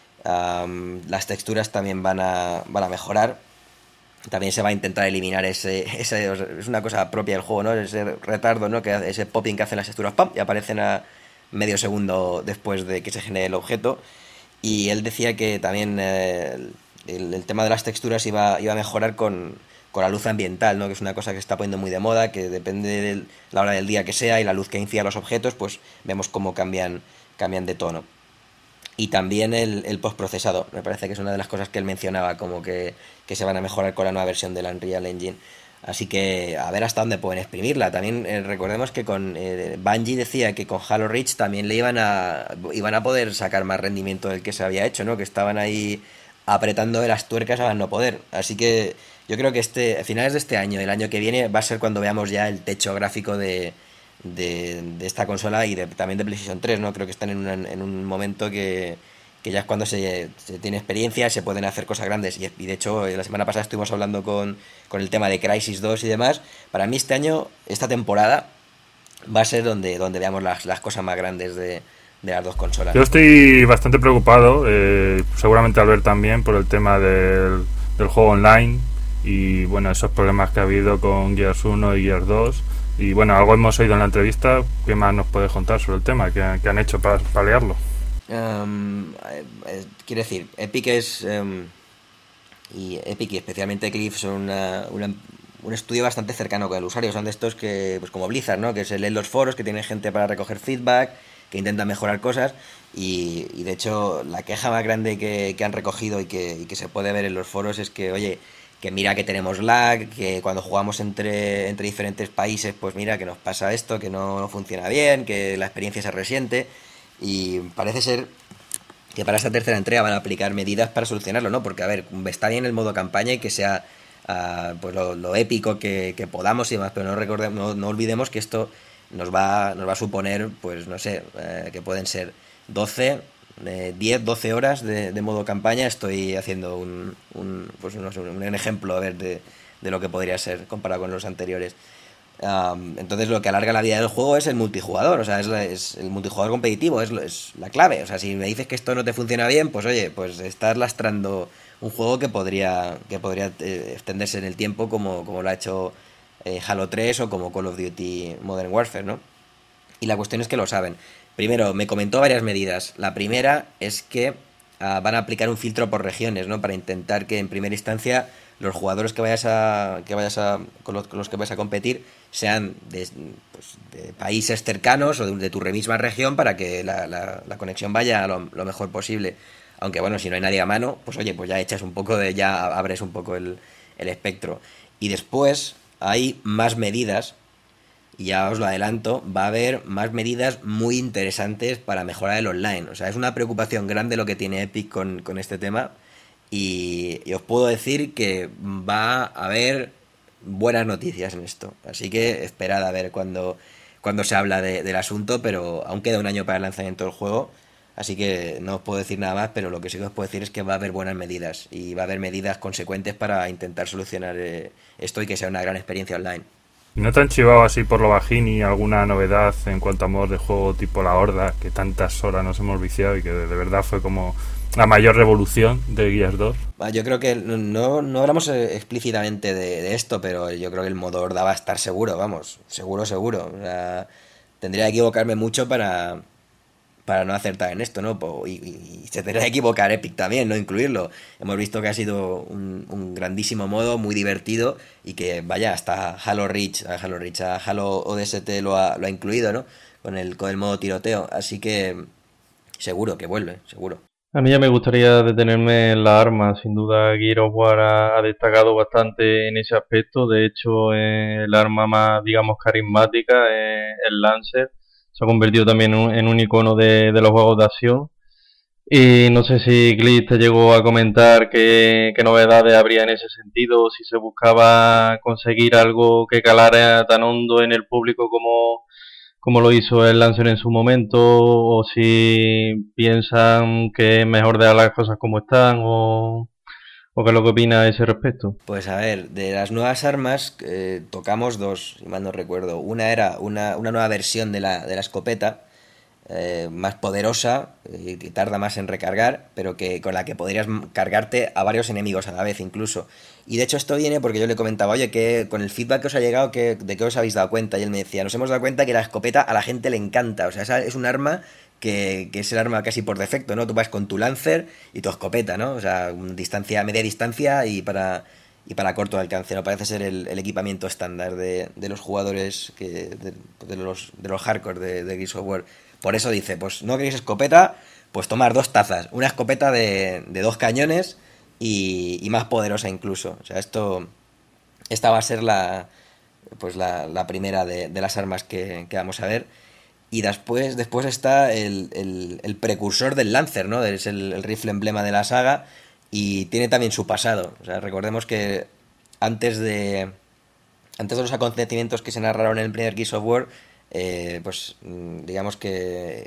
Las texturas también van a mejorar. También se va a intentar eliminar ese es una cosa propia del juego, ¿no? Ese retardo, ¿no? Ese popping que hacen las texturas, ¡pam!, y aparecen a medio segundo después de que se genere el objeto. Y él decía que también el tema de las texturas iba a mejorar con la luz ambiental, ¿no? Que es una cosa que se está poniendo muy de moda, que depende de la hora del día que sea y la luz que incida a los objetos, pues vemos cómo cambian de tono. Y también el postprocesado, me parece que es una de las cosas que él mencionaba, como que se van a mejorar con la nueva versión del Unreal Engine. Así que a ver hasta dónde pueden exprimirla. También recordemos que con Bungie decía que con Halo Reach también le iban a poder sacar más rendimiento del que se había hecho, ¿no? Que estaban ahí apretando de las tuercas a no poder. Así que yo creo que a finales de este año, el año que viene, va a ser cuando veamos ya el techo gráfico de esta consola y también de PlayStation 3, ¿no? Creo que están en un momento que ya es cuando se tiene experiencia, se pueden hacer cosas grandes. Y de hecho, la semana pasada estuvimos hablando con el tema de Crysis 2 y demás. Para mí este año, esta temporada, va a ser donde veamos las cosas más grandes de las dos consolas. Yo estoy bastante preocupado, seguramente Albert también, por el tema del juego online y bueno, esos problemas que ha habido con Gears 1 y Gears 2. Y bueno, algo hemos oído en la entrevista. ¿Qué más nos puedes contar sobre el tema? ¿Qué han hecho para paliarlo? Quiero decir, Epic y especialmente Cliff son un estudio bastante cercano con el usuario. Son de estos que, pues como Blizzard, ¿no? Que se leen los foros, que tienen gente para recoger feedback, que intentan mejorar cosas. Y de hecho, la queja más grande que han recogido y que se puede ver en los foros es que, oye, que mira que tenemos lag, que cuando jugamos entre diferentes países, pues mira que nos pasa esto, que no funciona bien, que la experiencia se resiente. Y parece ser que para esta tercera entrega van a aplicar medidas para solucionarlo, ¿no? Porque, a ver, está bien el modo campaña y que sea pues lo épico que podamos y demás, pero no olvidemos que esto nos va a suponer, pues no sé, que pueden ser 10-12 horas de modo campaña. Estoy haciendo un ejemplo, a ver, de lo que podría ser comparado con los anteriores. Entonces lo que alarga la vida del juego es el multijugador, o sea, es el multijugador competitivo, es la clave. O sea, si me dices que esto no te funciona bien, pues oye, pues estás lastrando un juego que podría extenderse en el tiempo como lo ha hecho Halo 3 o como Call of Duty Modern Warfare, ¿no? Y la cuestión es que lo saben. Primero, me comentó varias medidas. La primera es que van a aplicar un filtro por regiones, ¿no? Para intentar que en primera instancia los jugadores con los que vayas a competir sean de países cercanos o de tu misma región, para que la conexión vaya lo mejor posible. Aunque bueno, si no hay nadie a mano, pues oye, pues ya abres un poco el espectro. Y después hay más medidas, y ya os lo adelanto, va a haber más medidas muy interesantes para mejorar el online. O sea, es una preocupación grande lo que tiene Epic con este tema, y os puedo decir que va a haber buenas noticias en esto. Así que esperad a ver cuando se habla del asunto, pero aún queda un año para el lanzamiento del juego, así que no os puedo decir nada más, pero lo que sí que os puedo decir es que va a haber buenas medidas, y va a haber medidas consecuentes para intentar solucionar esto y que sea una gran experiencia online. ¿No te han chivado así por lo bajín y alguna novedad en cuanto a modos de juego tipo La Horda, que tantas horas nos hemos viciado y que de verdad fue como la mayor revolución de Gears 2? Yo creo que no hablamos explícitamente de esto, pero yo creo que el modo Horda va a estar seguro, vamos, seguro. O sea, tendría que equivocarme mucho para no acertar en esto, ¿no? Y se tendría que equivocar Epic también, no incluirlo. Hemos visto que ha sido un grandísimo modo, muy divertido, y que vaya, hasta Halo Reach, a Halo ODST lo ha incluido, ¿no? Con el modo tiroteo, así que seguro que vuelve, seguro. A mí ya me gustaría detenerme en la arma. Sin duda Gears of War ha destacado bastante en ese aspecto. De hecho, el arma más, digamos, carismática, el Lancer, se ha convertido también en un icono de los juegos de acción. Y no sé si Glitch te llegó a comentar qué novedades habría en ese sentido, si se buscaba conseguir algo que calara tan hondo en el público como lo hizo el Lancer en su momento, o si piensan que es mejor dejar las cosas como están, o qué es lo que opina a ese respecto. Pues a ver, de las nuevas armas tocamos dos, si mal no recuerdo. Una era una nueva versión de la escopeta, más poderosa, que tarda más en recargar, pero con la que podrías cargarte a varios enemigos a la vez incluso. Y de hecho esto viene porque yo le comentaba, oye, que con el feedback que os ha llegado, ¿de qué os habéis dado cuenta? Y él me decía, nos hemos dado cuenta que la escopeta a la gente le encanta. O sea, esa es un arma que es el arma casi por defecto, ¿no? Tú vas con tu Lancer y tu escopeta, ¿no? O sea, media distancia y para corto alcance, ¿no? Parece ser el equipamiento estándar de los jugadores, de los hardcore de Gears of War. Por eso dice, pues no queréis escopeta, pues tomar 2 tazas, una escopeta de 2 cañones y más poderosa incluso. O sea, esta va a ser la primera de las armas que vamos a ver. Y después está el precursor del Lancer, ¿no? Es el rifle emblema de la saga, y tiene también su pasado. O sea, recordemos que antes de los acontecimientos que se narraron en el primer Gears of War, pues digamos que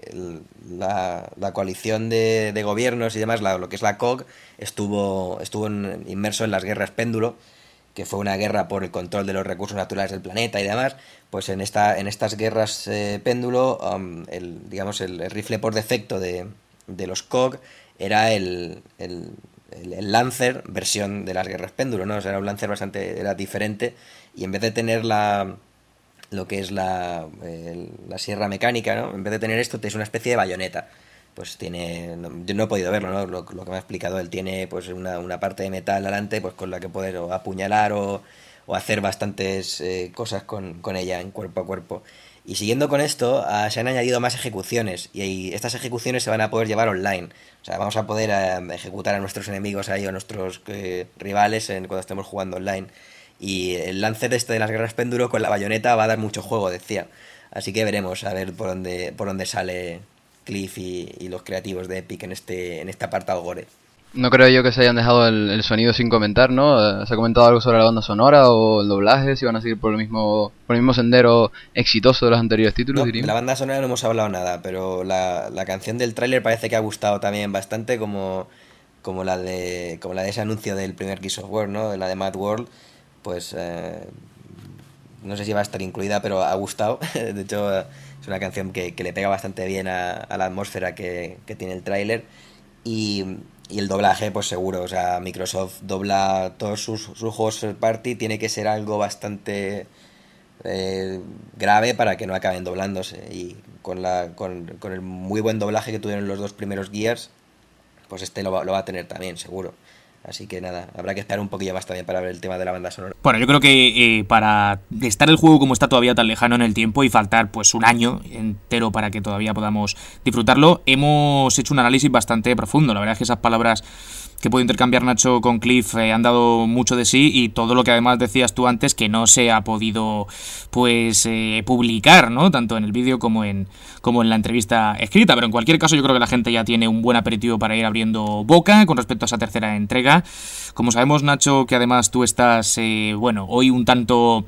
la coalición de gobiernos y demás, lo que es la COG, estuvo inmerso en las guerras péndulo, que fue una guerra por el control de los recursos naturales del planeta y demás, pues en estas guerras péndulo, el rifle por defecto de los COG era el Lancer versión de las guerras péndulo, ¿no? O sea, era un Lancer era diferente, y en vez de tener lo que es la sierra mecánica, ¿no? En vez de tener esto, es una especie de bayoneta. Pues tiene, yo no he podido verlo, ¿no? Lo que me ha explicado él, tiene pues una parte de metal delante, pues con la que poder o apuñalar o hacer bastantes cosas con ella en cuerpo a cuerpo. Y siguiendo con esto, se han añadido más ejecuciones, y estas ejecuciones se van a poder llevar online. O sea, vamos a poder ejecutar a nuestros enemigos ahí, o a nuestros rivales cuando estemos jugando online. Y el Lancer de las guerras péndulo con la bayoneta va a dar mucho juego, decía. Así que veremos a ver por dónde sale Cliff y los creativos de Epic en este apartado gore. No creo yo que se hayan dejado el sonido sin comentar, ¿no? ¿Se ha comentado algo sobre la banda sonora o el doblaje? ¿Si van a seguir por el mismo sendero exitoso de los anteriores títulos, No, diríamos? de la banda sonora no hemos hablado nada, pero la canción del tráiler parece que ha gustado también bastante, como la de ese anuncio del primer Gears of War, ¿no? La de Mad World, pues no sé si va a estar incluida, pero ha gustado. De hecho, es una canción que le pega bastante bien a la atmósfera que tiene el tráiler. Y el doblaje, pues seguro, o sea, Microsoft dobla todos sus juegos third party, tiene que ser algo bastante grave para que no acaben doblándose. Y con el muy buen doblaje que tuvieron los dos primeros Gears, pues lo va a tener también, seguro. Así que nada, habrá que esperar un poquillo más también para ver el tema de la banda sonora. Bueno, yo creo que para estar el juego como está todavía tan lejano en el tiempo y faltar pues un año entero para que todavía podamos disfrutarlo, hemos hecho un análisis bastante profundo. La verdad es que esas palabras que puede intercambiar Nacho con Cliff han dado mucho de sí, y todo lo que además decías tú antes que no se ha podido pues publicar, ¿no? Tanto en el vídeo como en la entrevista escrita, pero en cualquier caso yo creo que la gente ya tiene un buen aperitivo para ir abriendo boca con respecto a esa tercera entrega. Como sabemos, Nacho, que además tú estás hoy un tanto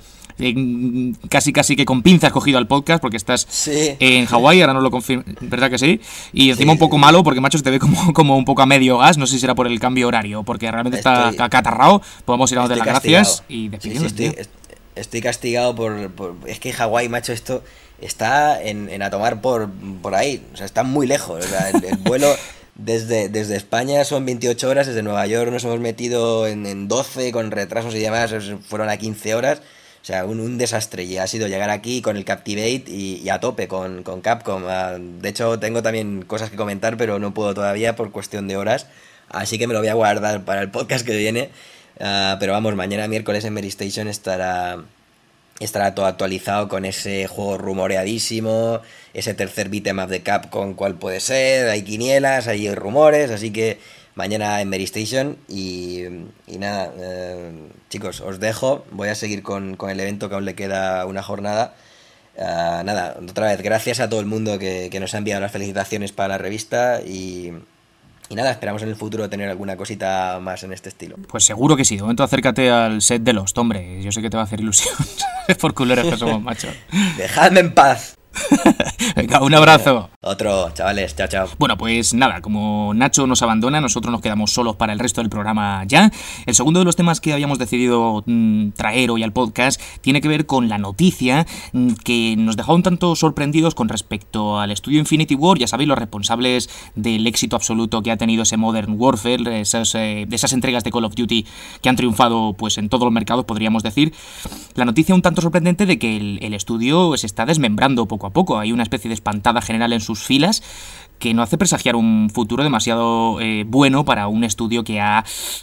casi que con pinzas cogido al podcast, porque estás en Hawái, ahora no lo confirmo, ¿verdad que sí? Y encima un poco malo, porque macho se te ve como un poco a medio gas, no sé si será por el cambio horario, porque realmente está acatarrado. Podemos ir a dar las gracias y despedirnos. Estoy castigado por es que Hawái, macho, esto está en a tomar por ahí, o sea, está muy lejos, o sea, el vuelo desde España son 28 horas, desde Nueva York nos hemos metido en 12 con retrasos y demás, fueron a 15 horas. O sea, un desastre, y ha sido llegar aquí con el Captivate y a tope con Capcom. De hecho, tengo también cosas que comentar, pero no puedo todavía por cuestión de horas, así que me lo voy a guardar para el podcast que viene. Pero vamos, mañana miércoles en Mary Station estará todo actualizado con ese juego rumoreadísimo, ese tercer beat'em up de Capcom, cuál puede ser, hay quinielas, hay rumores, así que mañana en Mary Station. Y nada, chicos, os dejo, voy a seguir con el evento, que aún le queda una jornada. Nada, otra vez, gracias a todo el mundo que nos ha enviado las felicitaciones para la revista, y nada, esperamos en el futuro tener alguna cosita más en este estilo. Pues seguro que sí. De momento acércate al set de Lost, hombre. Yo sé que te va a hacer ilusión. Por culeros que somos, macho. Dejadme en paz. Venga, un abrazo. Otro, chavales, chao, chao. Bueno, pues nada, como Nacho nos abandona, nosotros nos quedamos solos para el resto del programa ya. El segundo de los temas que habíamos decidido traer hoy al podcast tiene que ver con la noticia que nos dejó un tanto sorprendidos con respecto al estudio Infinity Ward. Ya sabéis, los responsables del éxito absoluto que ha tenido ese Modern Warfare, de esas entregas de Call of Duty que han triunfado pues en todos los mercados, podríamos decir. La noticia un tanto sorprendente de que el estudio se está desmembrando poco a poco. Hay una especie de espantada general en sus filas que no hace presagiar un futuro demasiado bueno para un estudio que ha,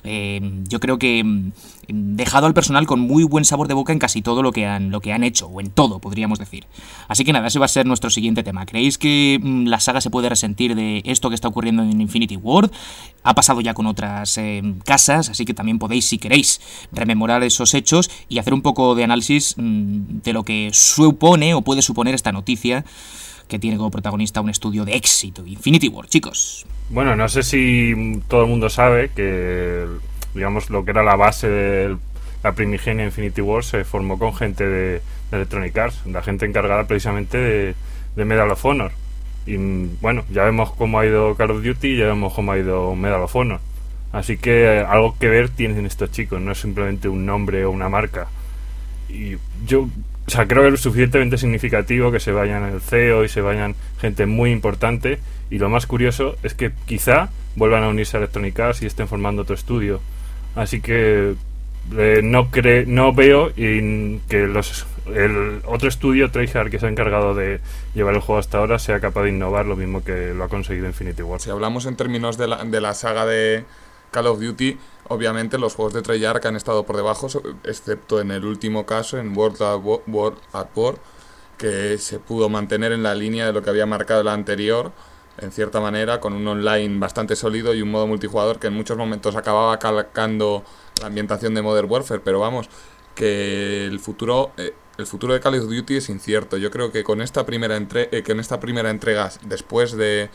yo creo que, dejado al personal con muy buen sabor de boca en casi todo lo que han hecho, o en todo, podríamos decir. Así que nada, ese va a ser nuestro siguiente tema. ¿Creéis que la saga se puede resentir de esto que está ocurriendo en Infinity Ward? Ha pasado ya con otras casas, así que también podéis, si queréis, rememorar esos hechos y hacer un poco de análisis de lo que supone o puede suponer esta noticia que tiene como protagonista un estudio de éxito, Infinity Ward, chicos. Bueno, no sé si todo el mundo sabe que, digamos, lo que era la base de la primigenia Infinity Ward se formó con gente de Electronic Arts, la gente encargada precisamente de Medal of Honor. Y bueno, ya vemos cómo ha ido Call of Duty y ya vemos cómo ha ido Medal of Honor. Así que algo que ver tienen estos chicos, no es simplemente un nombre o una marca. Y yo, creo que es suficientemente significativo que se vayan el CEO y se vayan gente muy importante. Y lo más curioso es que quizá vuelvan a unirse a Electronic Arts y estén formando otro estudio. Así que no veo que el otro estudio, Treyarch, que se ha encargado de llevar el juego hasta ahora, sea capaz de innovar lo mismo que lo ha conseguido Infinity Ward. Si hablamos en términos de la saga de Call of Duty, obviamente los juegos de Treyarch han estado por debajo, excepto en el último caso, en World at War, que se pudo mantener en la línea de lo que había marcado el anterior, en cierta manera, con un online bastante sólido y un modo multijugador que en muchos momentos acababa calcando la ambientación de Modern Warfare, pero vamos, que el futuro de Call of Duty es incierto. Yo creo que con esta primera entrega, después de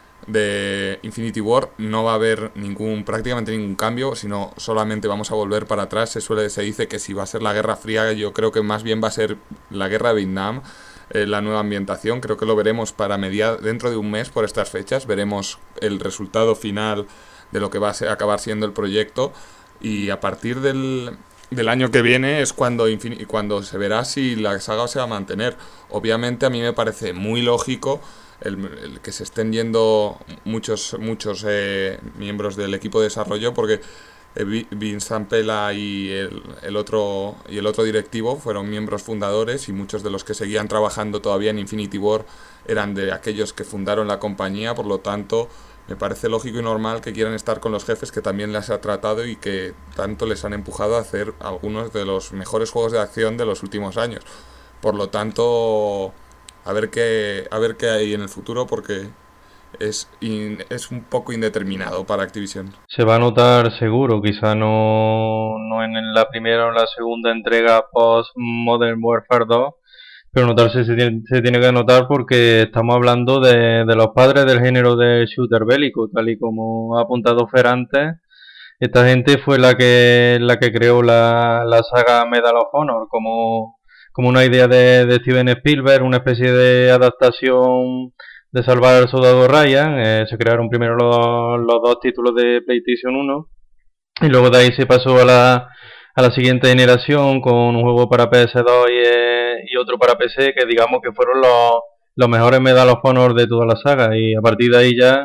Infinity War, no va a haber prácticamente ningún cambio, sino solamente vamos a volver para atrás. Se dice que si va a ser la Guerra Fría, yo creo que más bien va a ser la Guerra de Vietnam, la nueva ambientación. Creo que lo veremos dentro de un mes, por estas fechas, veremos el resultado final de lo que va a acabar siendo el proyecto, y a partir del año que viene es cuando se verá si la saga se va a mantener. Obviamente a mí me parece muy lógico el que se estén yendo muchos miembros del equipo de desarrollo, porque Vince Zampella y el otro directivo fueron miembros fundadores, y muchos de los que seguían trabajando todavía en Infinity Ward eran de aquellos que fundaron la compañía. Por lo tanto, me parece lógico y normal que quieran estar con los jefes que también les ha tratado y que tanto les han empujado a hacer algunos de los mejores juegos de acción de los últimos años. Por lo tanto, a ver qué hay en el futuro, porque es un poco indeterminado para Activision. Se va a notar seguro, quizá no en la primera o la segunda entrega post Modern Warfare 2, pero notarse se tiene que notar, porque estamos hablando de los padres del género de shooter bélico, tal y como ha apuntado Fer antes. Esta gente fue la que creó la saga Medal of Honor como una idea de Steven Spielberg, una especie de adaptación de Salvar al Soldado Ryan. Se crearon primero los dos títulos de PlayStation 1, y luego de ahí se pasó a la siguiente generación con un juego para PS2 y otro para PC, que digamos que fueron los mejores Medal of Honor de toda la saga. Y a partir de ahí ya,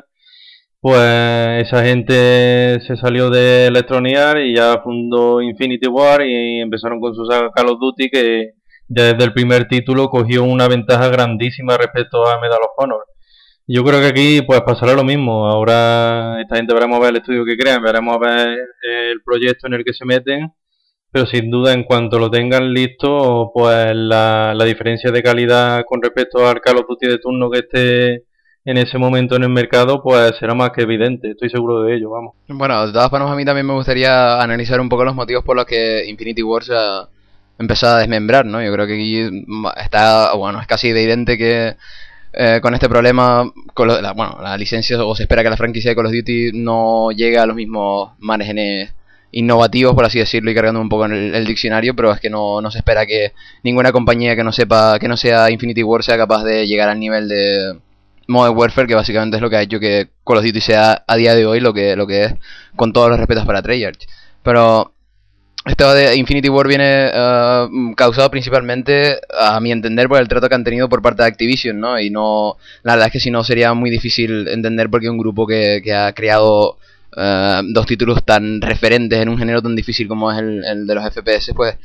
pues esa gente se salió de Electronic Arts y ya fundó Infinity Ward, y empezaron con su saga Call of Duty, que ya desde el primer título cogió una ventaja grandísima respecto a Medal of Honor. Yo creo que aquí pues pasará lo mismo. Ahora esta gente veremos a ver el estudio que crean, veremos a ver el proyecto en el que se meten, pero sin duda en cuanto lo tengan listo, pues la diferencia de calidad con respecto al Call of Duty de turno que esté en ese momento en el mercado, pues será más que evidente, estoy seguro de ello, vamos. Bueno, de todas formas, a mí también me gustaría analizar un poco los motivos por los que Infinity Ward se ha empezado a desmembrar, ¿no? Yo creo que aquí es casi evidente que con este problema, la licencia, o se espera que la franquicia de Call of Duty no llegue a los mismos márgenes innovativos, por así decirlo, y cargando un poco en el diccionario, pero es que no se espera que ninguna compañía que no sea Infinity Ward sea capaz de llegar al nivel de Modern Warfare, que básicamente es lo que ha hecho que Call of Duty sea a día de hoy lo que es, con todos los respetos para Treyarch. Pero esto de Infinity Ward viene causado principalmente, a mi entender, por el trato que han tenido por parte de Activision, ¿no? Y no, la verdad es que si no sería muy difícil entender por qué un grupo que ha creado dos títulos tan referentes en un género tan difícil como es el de los FPS, pues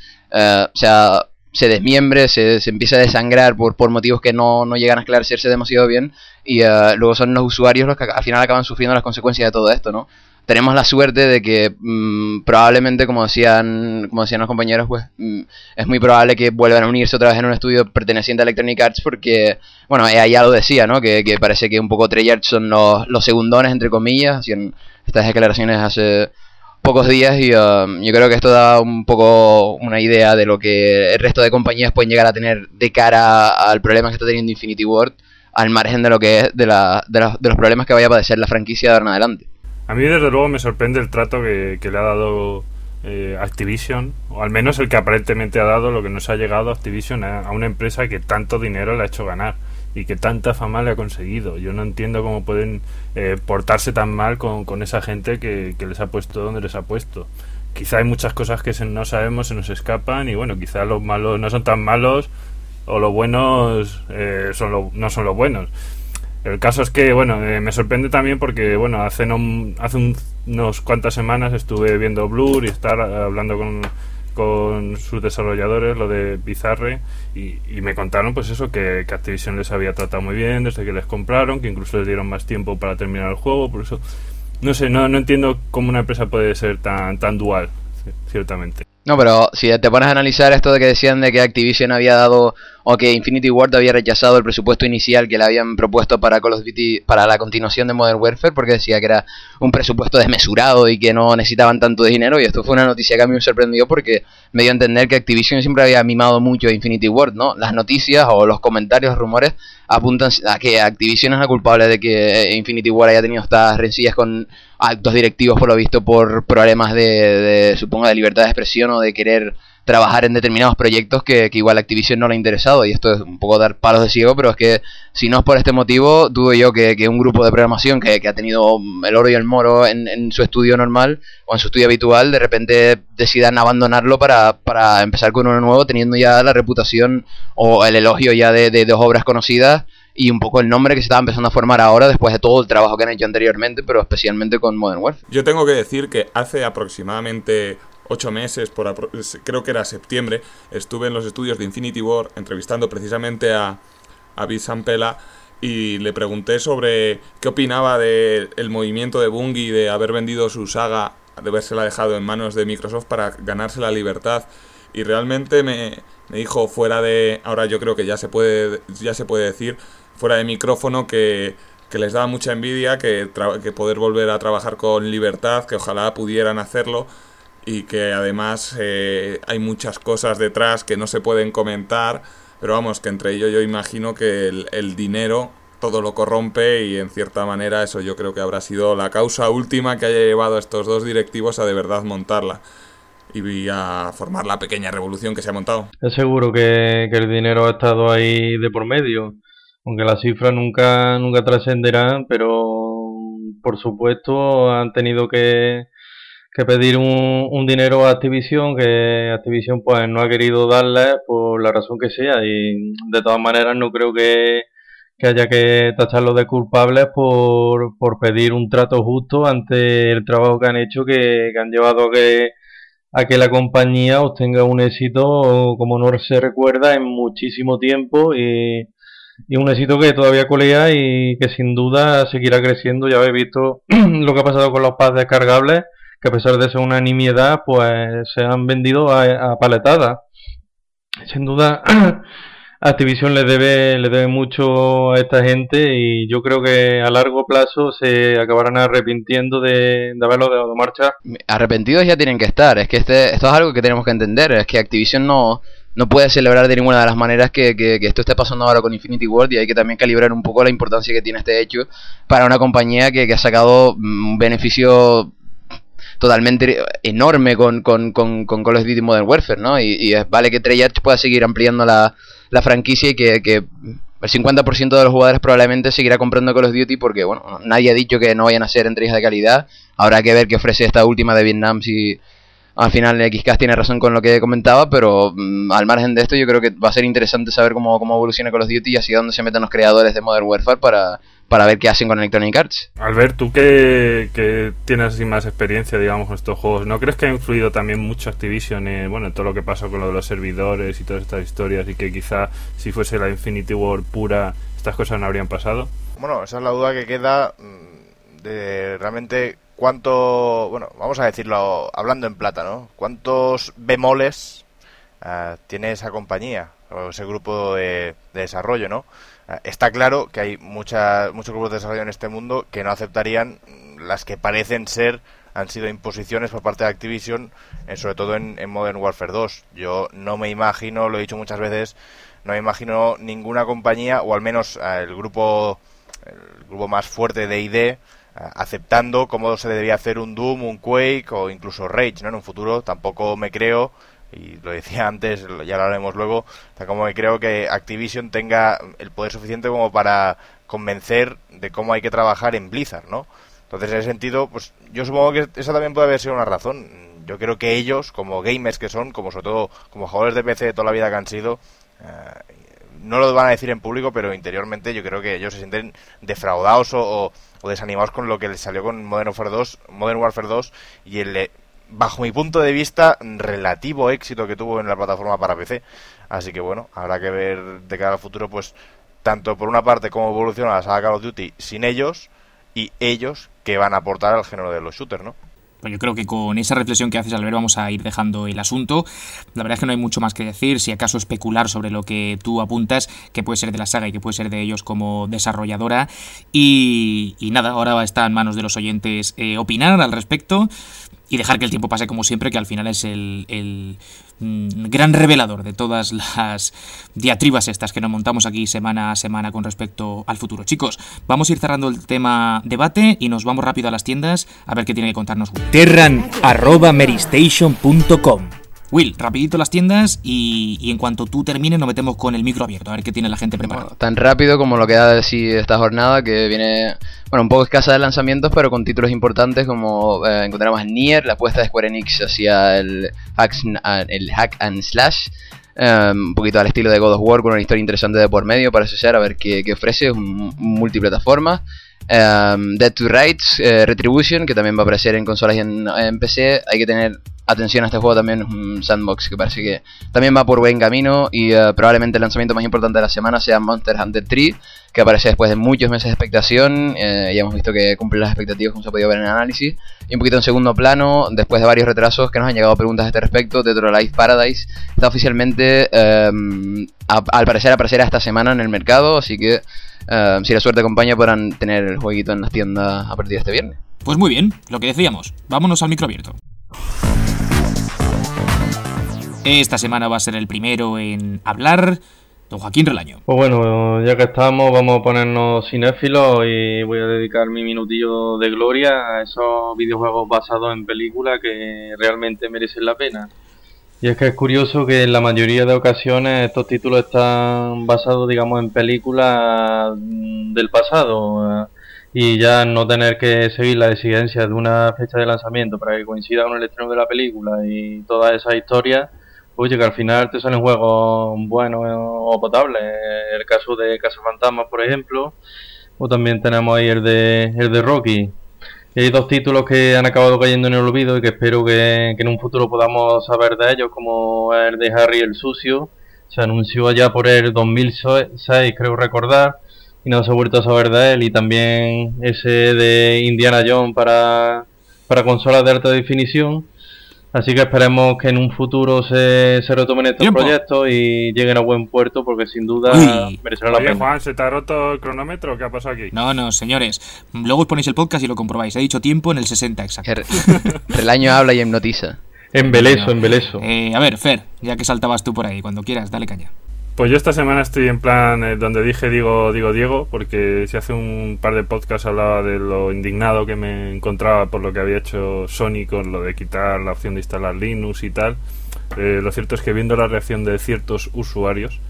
se desmiembre, se empieza a desangrar por motivos que no llegan a esclarecerse demasiado bien, y luego son los usuarios los que al final acaban sufriendo las consecuencias de todo esto, ¿no? Tenemos la suerte de que probablemente, como decían los compañeros, pues es muy probable que vuelvan a unirse otra vez en un estudio perteneciente a Electronic Arts, porque, bueno, ella ya lo decía, ¿no? Que parece que un poco Treyarch son los segundones, entre comillas, hacían estas declaraciones hace pocos días, y yo creo que esto da un poco una idea de lo que el resto de compañías pueden llegar a tener de cara al problema que está teniendo Infinity Ward, al margen de lo que es de los problemas que vaya a padecer la franquicia de ahora en adelante. A mí desde luego me sorprende el trato que le ha dado Activision, o al menos el que aparentemente ha dado, lo que nos ha llegado Activision a una empresa que tanto dinero le ha hecho ganar. y que tanta fama le ha conseguido. Yo no entiendo cómo pueden portarse tan mal con esa gente que les ha puesto donde les ha puesto. Quizá hay muchas cosas que no sabemos, se nos escapan, y bueno, quizá los malos no son tan malos, o los buenos no son los buenos. El caso es que, bueno, me sorprende también porque, bueno, hace unos cuantas semanas estuve viendo Blur y estar hablando con sus desarrolladores, lo de Bizarre, y me contaron pues eso, que Activision les había tratado muy bien desde que les compraron, que incluso les dieron más tiempo para terminar el juego. Por eso no sé, no entiendo cómo una empresa puede ser tan dual, ciertamente. No, pero si te pones a analizar esto de que decían de que Activision había dado, o que Infinity Ward había rechazado el presupuesto inicial que le habían propuesto para Call of Duty, para la continuación de Modern Warfare, porque decía que era un presupuesto desmesurado y que no necesitaban tanto de dinero, y esto fue una noticia que a mí me sorprendió porque me dio a entender que Activision siempre había mimado mucho a Infinity Ward, ¿no? Las noticias o los comentarios, rumores, apuntan a que Activision es la culpable de que Infinity Ward haya tenido estas rencillas con altos directivos, por lo visto, por problemas supongo, de libertad de expresión o de querer trabajar en determinados proyectos que igual a Activision no le ha interesado. Y esto es un poco dar palos de ciego, pero es que si no es por este motivo, dudo yo que un grupo de programación que ha tenido el oro y el moro en su estudio normal o en su estudio habitual, de repente decidan abandonarlo para empezar con uno nuevo, teniendo ya la reputación o el elogio ya de dos obras conocidas y un poco el nombre que se estaba empezando a formar ahora después de todo el trabajo que han hecho anteriormente, pero especialmente con Modern Warfare. Yo tengo que decir que hace aproximadamente 8 meses, creo que era septiembre, estuve en los estudios de Infinity Ward entrevistando precisamente a Viz Zampella y le pregunté sobre qué opinaba del movimiento de Bungie de haber vendido su saga, de habérsela dejado en manos de Microsoft para ganarse la libertad, y realmente me dijo fuera de, ahora yo creo que ya se puede decir fuera de micrófono, que les daba mucha envidia que poder volver a trabajar con libertad, que ojalá pudieran hacerlo, y que además hay muchas cosas detrás que no se pueden comentar, pero vamos, que entre ellos yo imagino que el dinero todo lo corrompe, y en cierta manera eso yo creo que habrá sido la causa última que haya llevado a estos dos directivos a de verdad montarla y a formar la pequeña revolución que se ha montado. Es seguro que el dinero ha estado ahí de por medio, aunque las cifras nunca trascenderán, pero por supuesto han tenido que pedir un dinero a Activision, que Activision pues no ha querido darle por la razón que sea, y de todas maneras no creo que haya que tacharlos de culpables por pedir un trato justo ante el trabajo que han hecho, que han llevado a que la compañía obtenga un éxito como no se recuerda en muchísimo tiempo, y un éxito que todavía colea y que sin duda seguirá creciendo. Ya habéis visto lo que ha pasado con los pads descargables, que a pesar de ser una nimiedad, pues se han vendido a paletadas. Sin duda Activision le debe mucho a esta gente, y yo creo que a largo plazo se acabarán arrepintiendo de haberlo dado marcha. Arrepentidos ya tienen que estar. Es que esto es algo que tenemos que entender. Es que Activision no puede celebrar de ninguna de las maneras que esto esté pasando ahora con Infinity Ward, y hay que también calibrar un poco la importancia que tiene este hecho para una compañía que ha sacado un beneficio totalmente enorme con Call of Duty Modern Warfare, ¿no? Y vale que Treyarch pueda seguir ampliando la franquicia, y que el 50% de los jugadores probablemente seguirá comprando Call of Duty, porque bueno, nadie ha dicho que no vayan a ser entregas de calidad. Habrá que ver qué ofrece esta última de Vietnam, si al final XCast tiene razón con lo que comentaba, pero al margen de esto yo creo que va a ser interesante saber cómo evoluciona Call of Duty y hacia dónde se meten los creadores de Modern Warfare para ver qué hacen con Electronic Arts. Albert, tú que tienes así más experiencia, digamos, con estos juegos, ¿no crees que ha influido también mucho Activision en todo lo que pasó con lo de los servidores y todas estas historias, y que quizá si fuese la Infinity Ward pura estas cosas no habrían pasado? Bueno, esa es la duda que queda de realmente cuánto, bueno, vamos a decirlo hablando en plata, ¿no? ¿Cuántos bemoles tiene esa compañía o ese grupo de desarrollo, ¿no? Está claro que hay muchos grupos de desarrollo en este mundo que no aceptarían las que parecen ser, han sido imposiciones por parte de Activision, sobre todo en Modern Warfare 2. Yo no me imagino, lo he dicho muchas veces, no me imagino ninguna compañía, o al menos el grupo más fuerte de ID, aceptando cómo se debería hacer un Doom, un Quake o incluso Rage, ¿no? En un futuro tampoco me creo y lo decía antes, ya lo haremos luego, o sea, como que creo que Activision tenga el poder suficiente como para convencer de cómo hay que trabajar en Blizzard, ¿no? Entonces, en ese sentido, pues yo supongo que esa también puede haber sido una razón. Yo creo que ellos, como gamers que son, como sobre todo como jugadores de PC de toda la vida que han sido, no lo van a decir en público, pero interiormente yo creo que ellos se sienten defraudados o desanimados con lo que les salió con Modern Warfare 2 y el, bajo mi punto de vista, relativo éxito que tuvo en la plataforma para PC. Así que bueno, habrá que ver de cara al futuro, pues, tanto por una parte cómo evoluciona la saga Call of Duty sin ellos, y ellos que van a aportar al género de los shooters, ¿no? Pues yo creo que con esa reflexión que haces, Albert, vamos a ir dejando el asunto. La verdad es que no hay mucho más que decir, si acaso especular sobre lo que tú apuntas, que puede ser de la saga y que puede ser de ellos como desarrolladora. Y nada, ahora está en manos de los oyentes opinar al respecto y dejar que el tiempo pase como siempre, que al final es el gran revelador de todas las diatribas estas que nos montamos aquí semana a semana con respecto al futuro. Chicos, vamos a ir cerrando el tema debate y nos vamos rápido a las tiendas a ver qué tiene que contarnos Will. Terran@meristation.com. Will, rapidito las tiendas y en cuanto tú termines nos metemos con el micro abierto, a ver qué tiene la gente preparado. Bueno, tan rápido como lo que da de sí esta jornada, que viene, bueno, un poco escasa de lanzamientos, pero con títulos importantes como encontramos Nier, la apuesta de Square Enix hacia el hack and slash, un poquito al estilo de God of War, con una historia interesante de por medio, parece ser, a ver qué ofrece, es un multiplataforma. Dead to Rights, Retribution, que también va a aparecer en consolas y en PC. Hay que tener atención a este juego, también es un sandbox que parece que también va por buen camino. Y probablemente el lanzamiento más importante de la semana sea Monster Hunter 3, que aparece después de muchos meses de expectación. Ya hemos visto que cumple las expectativas, como se ha podido ver en el análisis. Y un poquito en segundo plano, después de varios retrasos que nos han llegado preguntas a este respecto, Dead or Alive Paradise está oficialmente, al parecer, aparecerá esta semana en el mercado, así que si la suerte acompaña podrán tener el jueguito en las tiendas a partir de este viernes. Pues muy bien, lo que decíamos, vámonos al micro abierto. Esta semana va a ser el primero en hablar don Joaquín Relaño. Pues bueno, ya que estamos, vamos a ponernos cinéfilos y voy a dedicar mi minutillo de gloria a esos videojuegos basados en películas que realmente merecen la pena. Y es que es curioso que en la mayoría de ocasiones estos títulos están basados, digamos, en películas del pasado, y ya no tener que seguir las exigencias de una fecha de lanzamiento para que coincida con el estreno de la película y todas esas historias, oye, que al final te salen juegos buenos o potables. El caso de Cazafantasmas, por ejemplo, o también tenemos ahí el de Rocky. Y hay dos títulos que han acabado cayendo en el olvido y que espero que en un futuro podamos saber de ellos, como el de Harry el Sucio. Se anunció allá por el 2006, creo recordar, y no se ha vuelto a saber de él. Y también ese de Indiana Jones para consolas de alta definición. Así que esperemos que en un futuro se retomen estos proyectos y lleguen a buen puerto, porque sin duda merecerá la pena. Juan, ¿se te ha roto el cronómetro? ¿Qué ha pasado aquí? No, señores. Luego os ponéis el podcast y lo comprobáis. He dicho tiempo en el 60 exacto. Relaño habla y hipnotiza. Embeleso. A ver, Fer, ya que saltabas tú por ahí, cuando quieras, dale caña. Pues yo esta semana estoy en plan donde dije Diego, porque si hace un par de podcasts hablaba de lo indignado que me encontraba por lo que había hecho Sony con lo de quitar la opción de instalar Linux y tal. Lo cierto es que viendo la reacción de ciertos usuarios,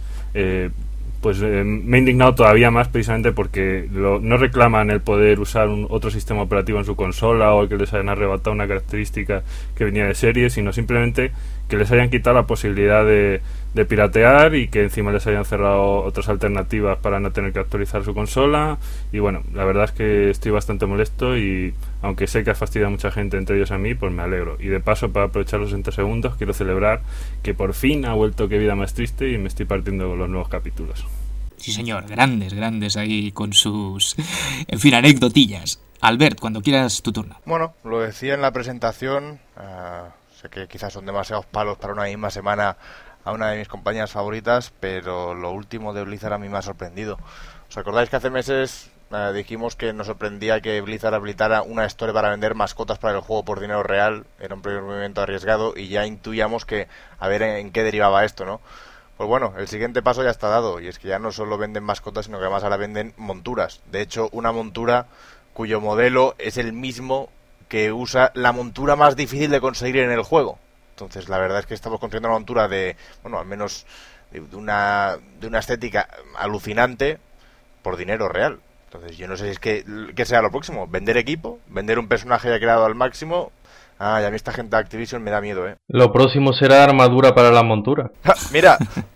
me he indignado todavía más, precisamente porque no reclaman el poder usar otro sistema operativo en su consola o que les hayan arrebatado una característica que venía de serie, sino simplemente que les hayan quitado la posibilidad de piratear y que encima les hayan cerrado otras alternativas para no tener que actualizar su consola. Y bueno, la verdad es que estoy bastante molesto, y aunque sé que ha fastidiado a mucha gente, entre ellos a mí, pues me alegro. Y de paso, para aprovechar los 60 segundos, quiero celebrar que por fin ha vuelto Qué vida más triste y me estoy partiendo con los nuevos capítulos. Sí, señor, grandes ahí con sus, en fin, anecdotillas. Albert, cuando quieras, tu turno. Bueno, lo decía en la presentación, sé que quizás son demasiados palos para una misma semana a una de mis compañías favoritas, pero lo último de Blizzard a mí me ha sorprendido. ¿Os acordáis que hace meses dijimos que nos sorprendía que Blizzard habilitara una store para vender mascotas para el juego por dinero real? Era un primer movimiento arriesgado y ya intuíamos que a ver en qué derivaba esto, ¿no? Pues bueno, el siguiente paso ya está dado, y es que ya no solo venden mascotas, sino que además ahora venden monturas. De hecho, una montura cuyo modelo es el mismo que usa la montura más difícil de conseguir en el juego. Entonces la verdad es que estamos construyendo una montura de, bueno, al menos de una estética alucinante por dinero real. Entonces yo no sé si es que sea lo próximo, vender equipo, vender un personaje ya creado al máximo. Y a mí esta gente de Activision me da miedo, Lo próximo será armadura para las monturas. Mira.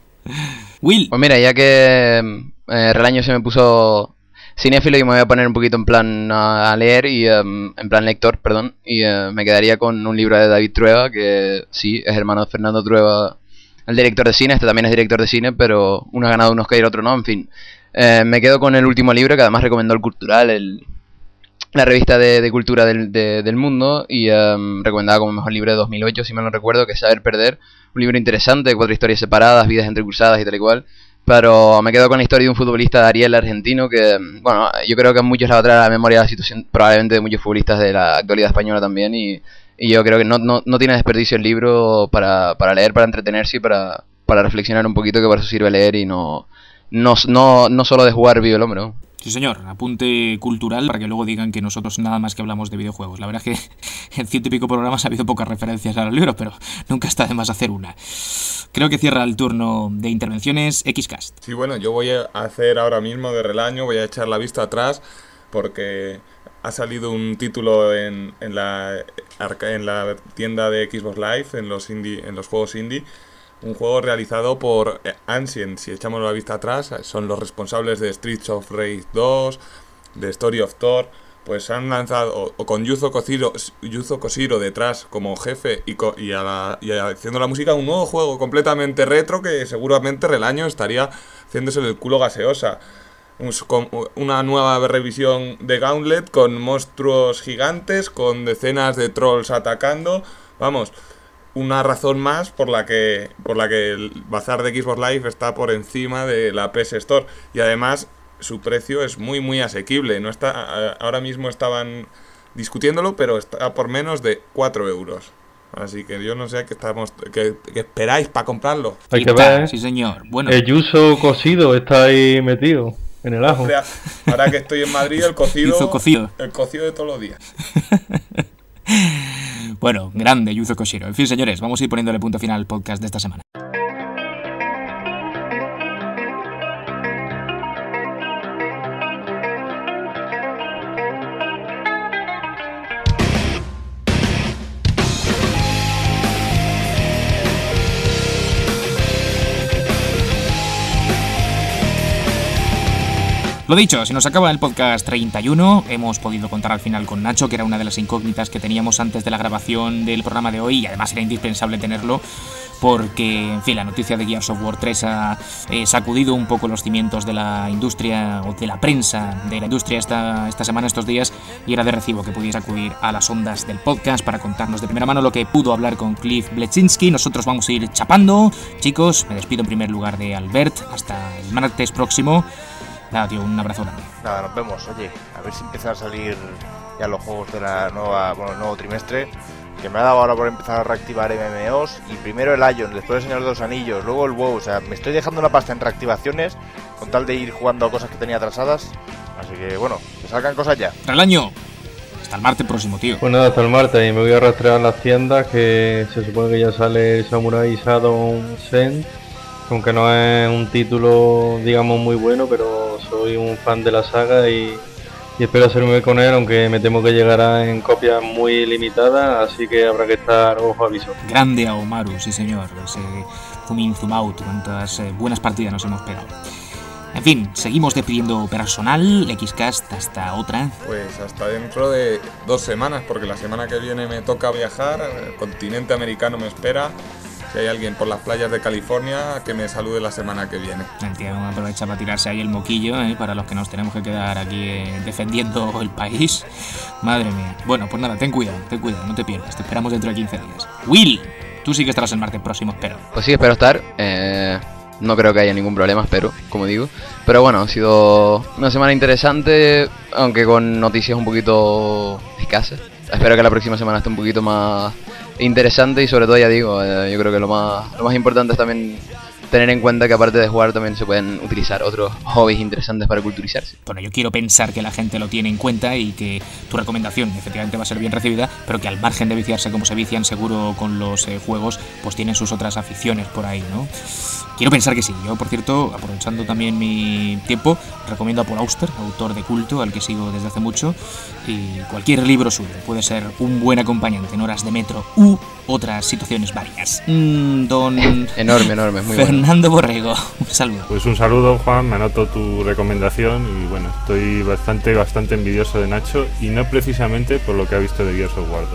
Will. Pues mira, ya que Relaño se me puso cinéfilo y me voy a poner un poquito en plan a leer y en plan lector, perdón, y me quedaría con un libro de David Trueba, que sí, es hermano de Fernando Trueba, el director de cine. Este también es director de cine, pero uno ha ganado un Oscar y el otro no, en fin. Me quedo con el último libro, que además recomendó el Cultural, la revista de cultura del mundo, y recomendaba como mejor libro de 2008, si mal no recuerdo, que es Saber Perder. Un libro interesante, 4 historias separadas, vidas entrecruzadas y tal y cual. Pero me quedo con la historia de un futbolista de Ariel argentino que, bueno, yo creo que a muchos les va a traer a la memoria la situación probablemente de muchos futbolistas de la actualidad española también, y yo creo que no tiene desperdicio el libro para leer, para entretenerse y para reflexionar un poquito, que para eso sirve leer y no solo de jugar vive el hombre, ¿no? Sí, señor, apunte cultural para que luego digan que nosotros nada más que hablamos de videojuegos. La verdad es que en 100 y pico programas ha habido pocas referencias a los libros, pero nunca está de más hacer una. Creo que cierra el turno de intervenciones Xcast. Sí, bueno, yo voy a hacer ahora mismo de Relaño, voy a echar la vista atrás porque ha salido un título en la tienda de Xbox Live, en los juegos indie. Un juego realizado por Ancient. Si echamos la vista atrás, son los responsables de Streets of Rage 2, de Story of Thor. Pues han lanzado, o con Yuzo Koshiro detrás como jefe y haciendo la música, un nuevo juego completamente retro que seguramente Relaño estaría haciéndose el culo gaseosa. Con una nueva revisión de Gauntlet con monstruos gigantes, con decenas de trolls atacando. Vamos, una razón más por la que el bazar de Xbox Live está por encima de la PS Store, y además su precio es muy muy asequible. No está, ahora mismo estaban discutiéndolo, pero está por menos de 4 euros. Así que yo no sé qué esperáis para comprarlo. Hay que ver. Sí, señor. Bueno. El yuso cocido está ahí metido en el ajo. O sea, ahora que estoy en Madrid, el cocido de todos los días. Bueno, grande Yuzo Koshiro. En fin, señores, vamos a ir poniéndole punto final al podcast de esta semana. Lo dicho, se nos acaba el podcast 31, hemos podido contar al final con Nacho, que era una de las incógnitas que teníamos antes de la grabación del programa de hoy, y además era indispensable tenerlo porque, en fin, la noticia de Gears of War 3 ha sacudido un poco los cimientos de la industria, o de la prensa de la industria esta semana, estos días, y era de recibo que pudiese acudir a las ondas del podcast para contarnos de primera mano lo que pudo hablar con Cliff Bleszinski. Nosotros vamos a ir chapando. Chicos, me despido en primer lugar de Albert, hasta el martes próximo. Nada, tío, un abrazo grande. Nada, nos vemos. Oye, a ver si empiezan a salir ya los juegos de el nuevo trimestre, que me ha dado ahora por empezar a reactivar MMOs, y primero el Ion, después el Señor de los Anillos, luego el WoW. O sea, me estoy dejando una pasta en reactivaciones con tal de ir jugando a cosas que tenía atrasadas. Así que bueno, que salgan cosas ya. Relaño, hasta el martes próximo, tío. Pues nada, hasta el martes, y me voy a rastrear las tiendas, que se supone que ya sale el Samurai Shodown Sen, aunque no es un título, digamos, muy bueno, pero soy un fan de la saga y espero hacerme con él, aunque me temo que llegará en copias muy limitadas, así que habrá que estar ojo aviso. Grande Aomaru, sí señor, ese zoom in, zoom out, cuántas buenas partidas nos hemos pegado. En fin, seguimos despidiendo personal. Xcast, hasta otra. Pues hasta dentro de 2 semanas, porque la semana que viene me toca viajar, el continente americano me espera. Si hay alguien por las playas de California, que me salude la semana que viene. Entiendo, aprovecha para tirarse ahí el moquillo, para los que nos tenemos que quedar aquí defendiendo el país. Madre mía. Bueno, pues nada, ten cuidado, no te pierdas. Te esperamos dentro de 15 días. Will, tú sí que estarás el martes próximo, espero. Pues sí, espero estar. No creo que haya ningún problema, espero, como digo. Pero bueno, ha sido una semana interesante, aunque con noticias un poquito escasas. Espero que la próxima semana esté un poquito más interesante, y sobre todo, ya digo, yo creo que lo más importante es también tener en cuenta que aparte de jugar también se pueden utilizar otros hobbies interesantes para culturizarse. Bueno, yo quiero pensar que la gente lo tiene en cuenta y que tu recomendación efectivamente va a ser bien recibida, pero que al margen de viciarse como se vician seguro con los juegos, pues tienen sus otras aficiones por ahí, ¿no? Quiero pensar que sí. Yo, por cierto, aprovechando también mi tiempo, recomiendo a Paul Auster, autor de culto, al que sigo desde hace mucho, y cualquier libro suyo puede ser un buen acompañante en horas de metro u otras situaciones varias. Don enorme, muy Fernando Borrego, un saludo. Pues un saludo, Juan, me anoto tu recomendación y bueno, estoy bastante envidioso de Nacho y no precisamente por lo que ha visto de Gears of War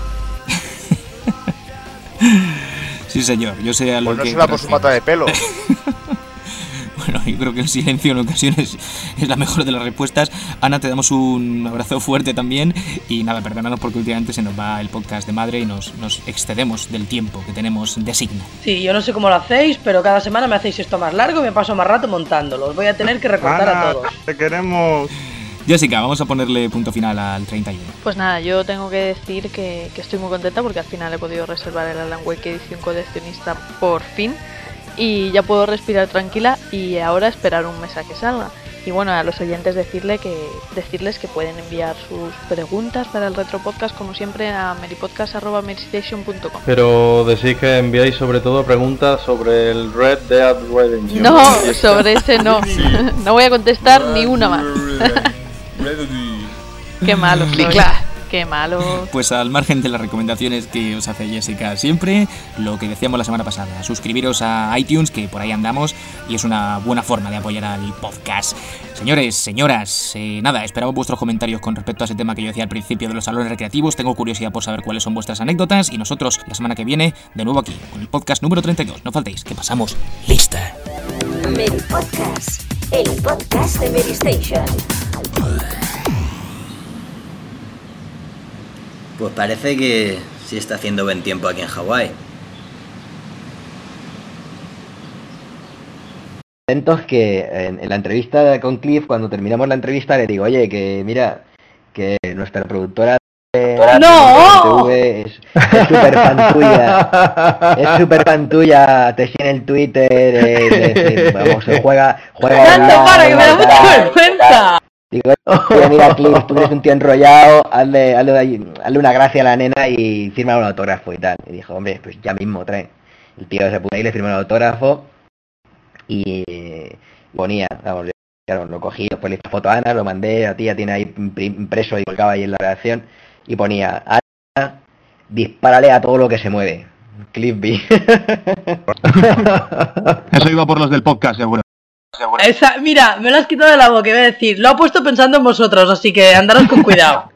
2. Sí, señor, yo sé a lo pues no que... será por su mata de pelo. Bueno, yo creo que el silencio en ocasiones es la mejor de las respuestas. Ana, te damos un abrazo fuerte también. Y nada, perdónanos porque últimamente se nos va el podcast de madre y nos excedemos del tiempo que tenemos designado. Sí, yo no sé cómo lo hacéis, pero cada semana me hacéis esto más largo y me paso más rato montándolo. Os voy a tener que recortar Ana, a todos. Te queremos. Jessica, vamos a ponerle punto final al 31. Pues nada, yo tengo que decir que estoy muy contenta porque al final he podido reservar el Alan Wake edición coleccionista por fin y ya puedo respirar tranquila y ahora esperar un mes a que salga. Y bueno, a los oyentes decirles que pueden enviar sus preguntas para el retropodcast como siempre a meripodcast@meristation.com. Pero decís que enviáis sobre todo preguntas sobre el Red Dead Redemption. No, sobre ese no. No voy a contestar ni una más. Qué malo, qué malo. Pues al margen de las recomendaciones que os hace Jessica siempre, lo que decíamos la semana pasada, suscribiros a iTunes, que por ahí andamos, y es una buena forma de apoyar al podcast. Señores, señoras, nada, esperamos vuestros comentarios con respecto a ese tema que yo decía al principio de los salones recreativos. Tengo curiosidad por saber cuáles son vuestras anécdotas, y nosotros la semana que viene, de nuevo aquí, con el podcast número 32. No faltéis, que pasamos lista. Meripodcast, el podcast de Meristation. Pues parece que sí está haciendo buen tiempo aquí en Hawái. Atentos que en la entrevista con Cliff, cuando terminamos la entrevista, le digo, oye, que mira, que nuestra productora ¡No! TV es súper fan tuya. Es súper fan tuya, te sigue en el Twitter, vamos, juega ¡Tanto para que me da mucha vergüenza! Digo, oye, mira, Cliff, tú eres un tío enrollado, hazle una gracia a la nena y firma un autógrafo y tal. Y dijo, hombre, pues ya mismo trae. El tío se puso ahí, le firmó el autógrafo y ponía, vamos, claro, lo cogí, después le hice foto a Ana, lo mandé a ti, ya tiene ahí impreso y colgaba ahí en la redacción y ponía, Ana, dispárale a todo lo que se mueve. Cliff B. Eso iba por los del podcast, seguro. Mira, me lo has quitado de la boca, iba a decir, lo ha puesto pensando en vosotros, así que andaros con cuidado.